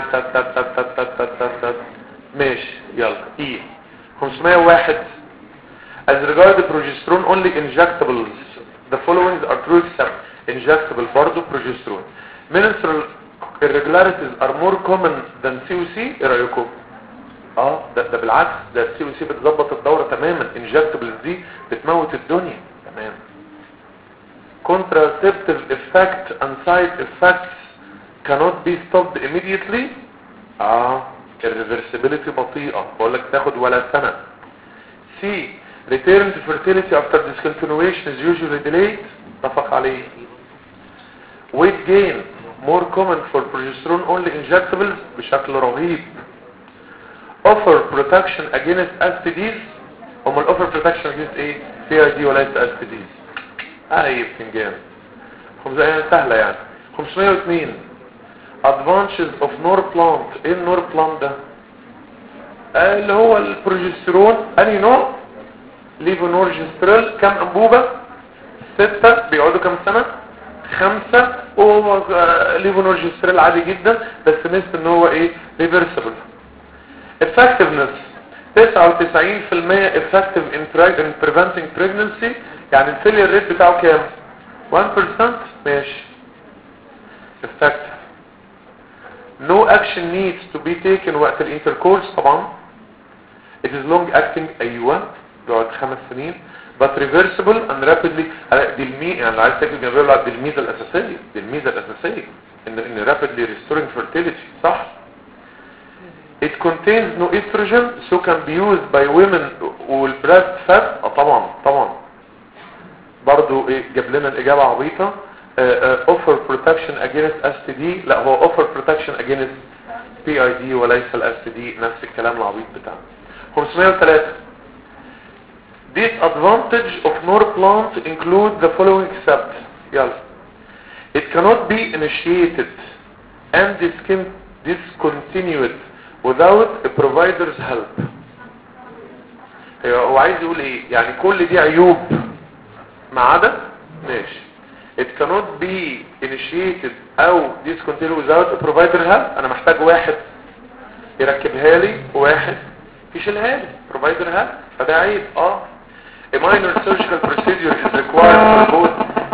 ماشي يلا ايه خمسمية وواحد. as regard the progesterone only injectables the following are true except injectable برضو progesterone. menstrual irregularities are more common than سي او سي. ايه رايكم؟ اه ده, ده بالعكس، ده السي او سي بتظبط الدورة تماما، انجكتبلز دي بتموت الدنيا تمام. contraceptive effect and side effects cannot be stopped immediately. اه الريفرسيبيليتي بطيئة، بقول لك تاخد ولا سنة. سي return to fertility after discontinuation is usually delayed. اتفق عليه. weight gain more common for progesterone only injectables بشكل رهيب. offer protection against اس تي ديز. هم ال offer protection against ايه؟ بي اي دي وليس اس تي ديز. اي بتنجان. خمسمية سهلة يعني. خمسمية واثنين. advantages of norplant. ايه النوربلانت ده؟ آه اللي هو البروجسترون. انهي نوع؟ ليفونورجستريل. كم انبوبة؟ ستة. بيقعدوا كم سنة؟ خمسة. وهو ليفونورجستريل عادي جدا، بس مثل ان هو ايه؟ ريفرسبل. effectiveness تسعة وتسعين بالمية effective in preventing pregnancy. يعني الفيلير ريت بتاعه كام؟ واحد بالمية. ماشي. effective. no action needs to be taken وقت الانتركورس. طبعا it is long acting. ايوه بيقعد خمس سنين but reversible and rapidly. دي الميزه يعني عايز تكتب جنبها دي الميزه الاساسيه، دي الميزه الاساسيه ان ان rapidly restoring fertility. صح. it contains no estrogen so can be used by women with breast fat. اه طبعا طبعا برضو ايه جاب لنا الاجابه عبيطه. uh, uh, offer protection against اس تي دي. لا هو offer protection against بي اي دي وليس الاس تي دي، نفس الكلام العبيط بتاعه. خمسمية وثلاثة. disadvantage of norplant include the following except. يلا. it cannot be initiated and discontinued without a provider's help. هو عايز يقول ايه؟ يعني كل دي عيوب ما عدا ماشي. it cannot be initiated او discontinued without a provider help. انا محتاج واحد يركبها لي وواحد يشيلها لي provider help، فده عيب. اه a minor surgical procedure is required for both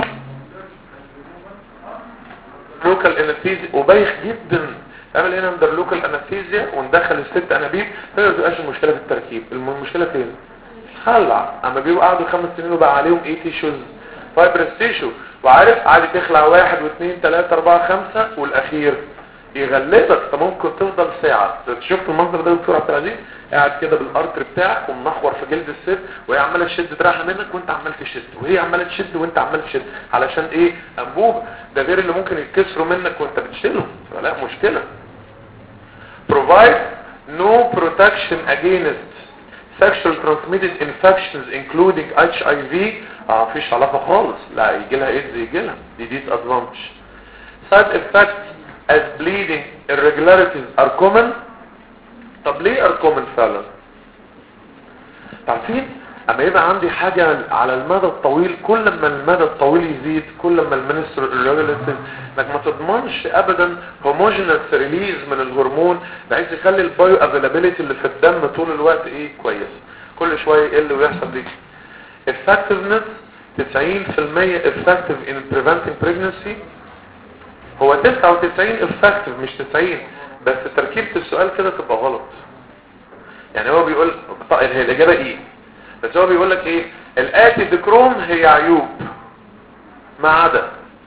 انستيزيا وبايخ جدا، اعمل هنا اندر لوكال انستيزيا وندخل الست انابيب، ما تبقاش المشكله في التركيب، المشكله فين؟ خلع. اما بيبقوا قعدوا خمس سنين وبقى عليهم ايه تيشوز فايبرس تيشو، وعارف عادي تخلع واحد واثنين ثلاثة اربعة خمسة والاخير يغلبك. انت ممكن تفضل ساعة. شفت المنظر ده دكتور عبد العزيز قاعد كده بالارتر بتاعك ومنخور في جلد الست وهي عماله تشد دراعها منك وانت عمال تشد وهي عماله تشد وانت عمال تشد علشان ايه؟ انبوب. ده غير اللي ممكن يتكسروا منك وانت بتشيلهم، فلا مشكله. provide no protection against sexual transmitted infections including اتش اي في. اه مفيش علاقه خالص، لا يجي لها ايدز يجي لها دي disadvantage. side effects as bleeding irregularities are common. طب ليه are common فعلا؟ تعرفين اما يبقى عندي حاجة على المدى الطويل، كل ما المدى الطويل يزيد كل ما المنستر irregularities انك ما تضمنش ابدا homogeneous release من الهرمون بحيث يخلي البايو افيلابيليتي اللي في الدم طول الوقت ايه كويس، كل شوية يقل ويحصل دي. effectiveness تسعين في المية effective in preventing pregnancy. هو تسعة وتسعين effective مش تسعين، بس تركيبة السؤال كده تبقى غلط. يعني هو بيقول طيب هي الإجابة ايه، بس هو بيقول لك ايه؟ الآتي ذكرهم هي عيوب ما عدا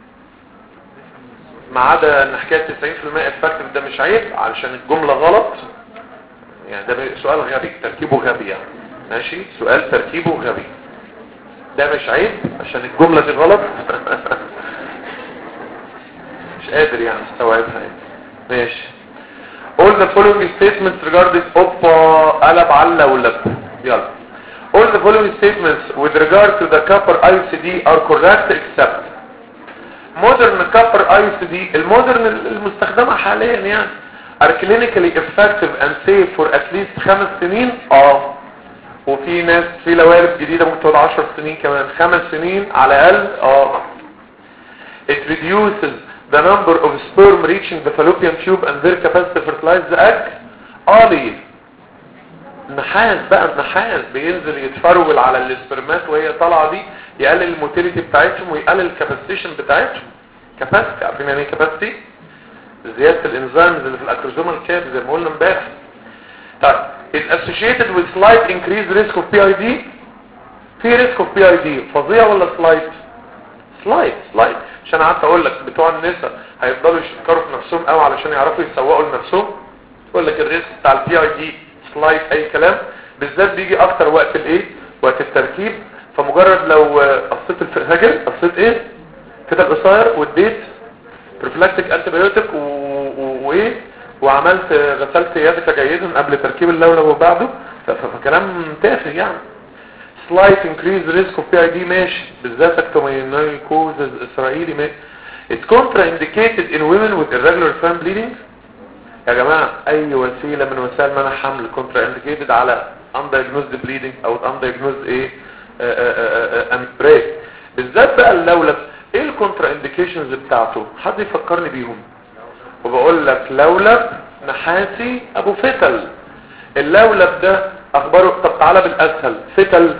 ما عدا ان حكاية تسعين في المية effective ده مش عيب علشان الجملة غلط. يعني ده سؤال غبي تركيبه غبي يعني، ماشي؟ سؤال تركيبه غبي ده مش عيب عشان الجملة دي غلط. مش قادر يعني استوعبها يعني. ماشي. all the following statements regarding اوبا قلب على اللولب. يلا. all the following statements with regard to the copper آي سي دي are correct except modern copper آي سي دي. المودرن المستخدمة حاليا يعني are clinically effective and safe for at least خمس سنين. اه وفي ناس في لوارد جديدة ممكن تقعد عشر سنين كمان، خمس سنين على الاقل. اه it reduces the number of sperm reaching the fallopian tube and their capacity to fertilize the egg. اه ليه؟ النحاس بقى، النحاس بينزل يتفرول على الاسبرمات وهي طالعه دي، يقلل الموتيليتي بتاعتهم ويقلل الكاباسيشن بتاعتهم. كاباسيتي عارفين يعني ايه كاباسيتي؟ زياده الانزيمز اللي في الاكروزومال كاب زي ما قلنا امبارح. طيب is associated with slight increased risk of بي آي دي. في risk of بي آي دي فظيع ولا slight؟ slight slight عشان قعدت اقول لك بتوع النساء هيفضلوا يشكروا في نفسهم قوي علشان يعرفوا يسوقوا لنفسهم. يقول لك الريسك بتاع البي اي دي سلايد اي كلام، بالذات بيجي اكتر وقت الايه؟ وقت التركيب. فمجرد لو قصيت الفاجر قصيت ايه كده القصير واديت بروفلاكتيك انتيبيوتيك وايه وعملت غسلت يدك جيدا قبل تركيب اللولب وبعده، فكلام تافه يعني. slight increased risk of بي آي دي ماشي، بالذات اكتومينايكوزز اسرائيلي ماشي. it's contraindicated in women with irregular time bleeding. يا جماعة اي وسيلة من وسائل منع حمل contraindicated على undiagnosed bleeding او undiagnosed ايه امبريك، بالذات بقى اللولب. ايه الكونتراانديكيشنز بتاعته؟ حد يفكرني بيهم. وبقول لك لولب نحاسي ابو فتل. اللولب ده اخباره طب تعالى بالاسهل. فتل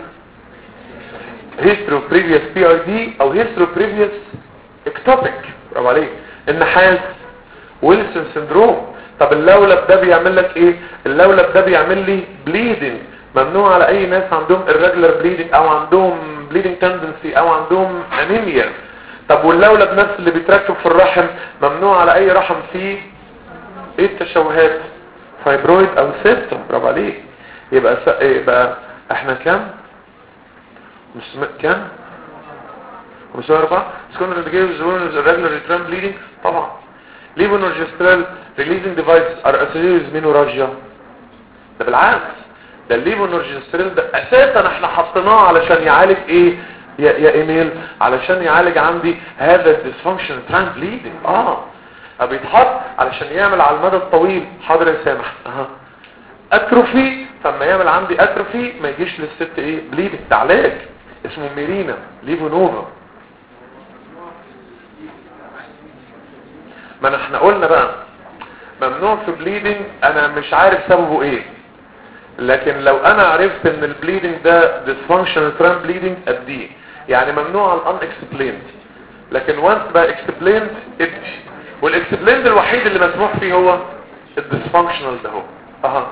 هيسترو بريفيوس بي اي دي او هيسترو بريفيوس اكتوبيك. برافو عليك. النحاس ويلسون سندروم. طب اللولب ده بيعمل لك ايه؟ اللولب ده بيعمل لي بليدنج. ممنوع على اي ناس عندهم irregular bleeding او عندهم bleeding tendency او عندهم انيميا. طب واللولب نفس اللي بيتركب في الرحم ممنوع على اي رحم فيه ايه التشوهات؟ فايبرويد او سيستم. برافو عليك. يبقى س... يبقى احنا كام؟ مش كام؟ مش أربعة. سكون ريجيز زونز irregular return bleeding. طبعا. ليفونورجسترال releasing devices are associated with menorrhagia. ده بالعكس، ده الليفونورجسترال ده اساسا احنا حطيناه علشان يعالج ايه يا يا ايميل؟ علشان يعالج عندي هذا الديسفانكشن تران بليدنج. اه بيتحط علشان يعمل على المدى الطويل. حاضر يا سامح. اها اتروفي. فلما يعمل عندي اتروفي ما يجيش للست ايه بليدنج. ده علاج اسمه ميرينا ليفونوفا. ما احنا قلنا بقى ممنوع في بليدنج انا مش عارف سببه ايه، لكن لو انا عرفت ان البليدنج ده dysfunctional tram bleeding اديه. يعني ممنوع على الان explained، لكن once بقى explained ادي. والاكسبلند الوحيد اللي مسموح فيه هو الديسفانكشنال ده هو اها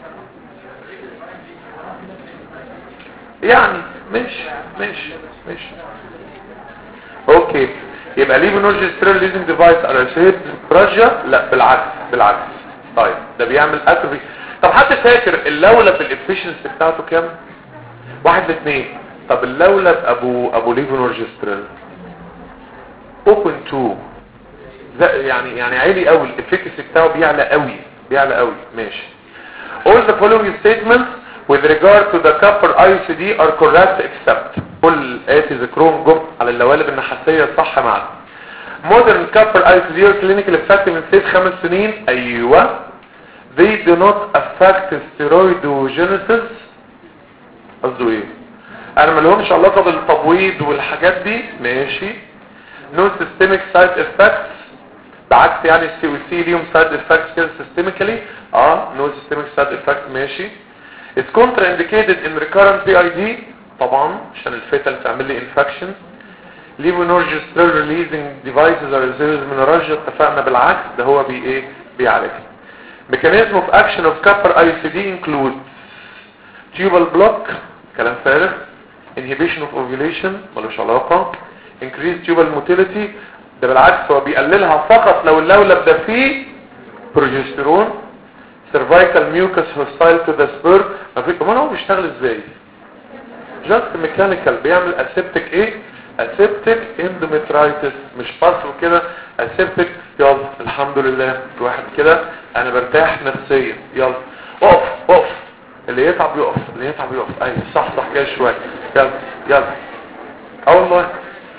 يعني مش مش مش اوكي. يبقى ليفونورجيا ستيرول ليزنج ديفايس على سيد براجيا؟ لا بالعكس بالعكس. طيب ده بيعمل اتروفي. طب حد فاكر اللولب الافيشنسي بتاعته كام؟ واحد لاثنين. طب اللولب ابو ابو ليفونورجيا ستيرول صفر فاصلة اتنين ده يعني يعني عالي قوي، الافيكاسي بتاعه بيعلى قوي بيعلى قوي. ماشي. all the following statements with regard to the copper I C D are correct except كل آتي ذكرهم جم على اللوالب النحاسية صح معنا. modern copper I C D are clinical effective من سيد خمس سنين. ايوه. they do not affect steroidogenesis. قصده ايه؟ انا ما لهمش علاقة بالتبويض والحاجات دي. ماشي. no systemic side effects بعكس يعني السي او سي ليهم side effects كده systemically. اه no systemic side effects. ماشي. it's contraindicated in recurrent بي آي دي طبعا عشان الفيتال تعمل لي infection. levonorgestrel steroid releasing devices are reserved menorrhagia اتفقنا بالعكس ده هو بي ايه بيعالج. mechanism of action of copper I C D include tubal block كلام فارغ. inhibition of ovulation ملوش علاقة. increased tubal motility ده بالعكس هو بيقللها فقط لو اللولب ده فيه بروجستيرون. cervical mucus hostile to the sperm. ما في كمان هو بيشتغل ازاي؟ just mechanical بيعمل aseptic ايه؟ aseptic endometritis مش فصل كده aseptic. يلا الحمد لله الواحد كده انا برتاح نفسيا. يلا اقف اقف اللي يتعب يقف اللي يتعب يقف. ايوه صح صح كده شويه. يلا يلا اه والله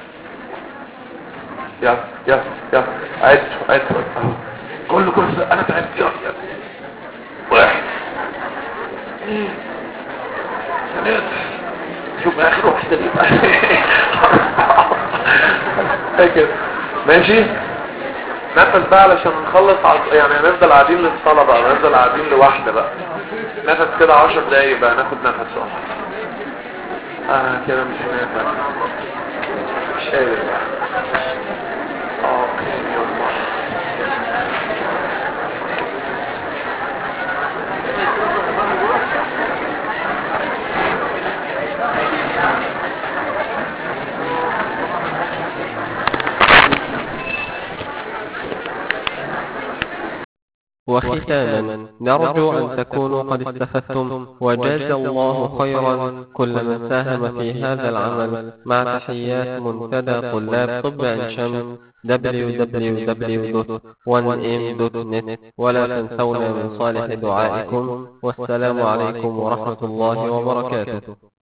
يلا يلا يلا عد عد كله كله انا تعبت. يلا يلا واحد ثلاثة شوف اخر واحدة دي فاكر. ماشي. نفس بقى علشان نخلص عز... يعني هنفضل قاعدين للصلاة بقى هنفضل قاعدين لوحدة بقى. نفس كده عشر دقايق بقى ناخد نفس واحد. انا كده مش نافع مش قادر بقى. اوكي يلا وختاما نرجو أن تكونوا قد استفدتم وجزى الله خيرا كل من ساهم في هذا العمل مع تحيات منتدى طلاب طب عين شمس دبليو دبليو دبليو دوت وان ام دوت نت. ولا تنسونا من صالح دعائكم والسلام عليكم ورحمة الله وبركاته.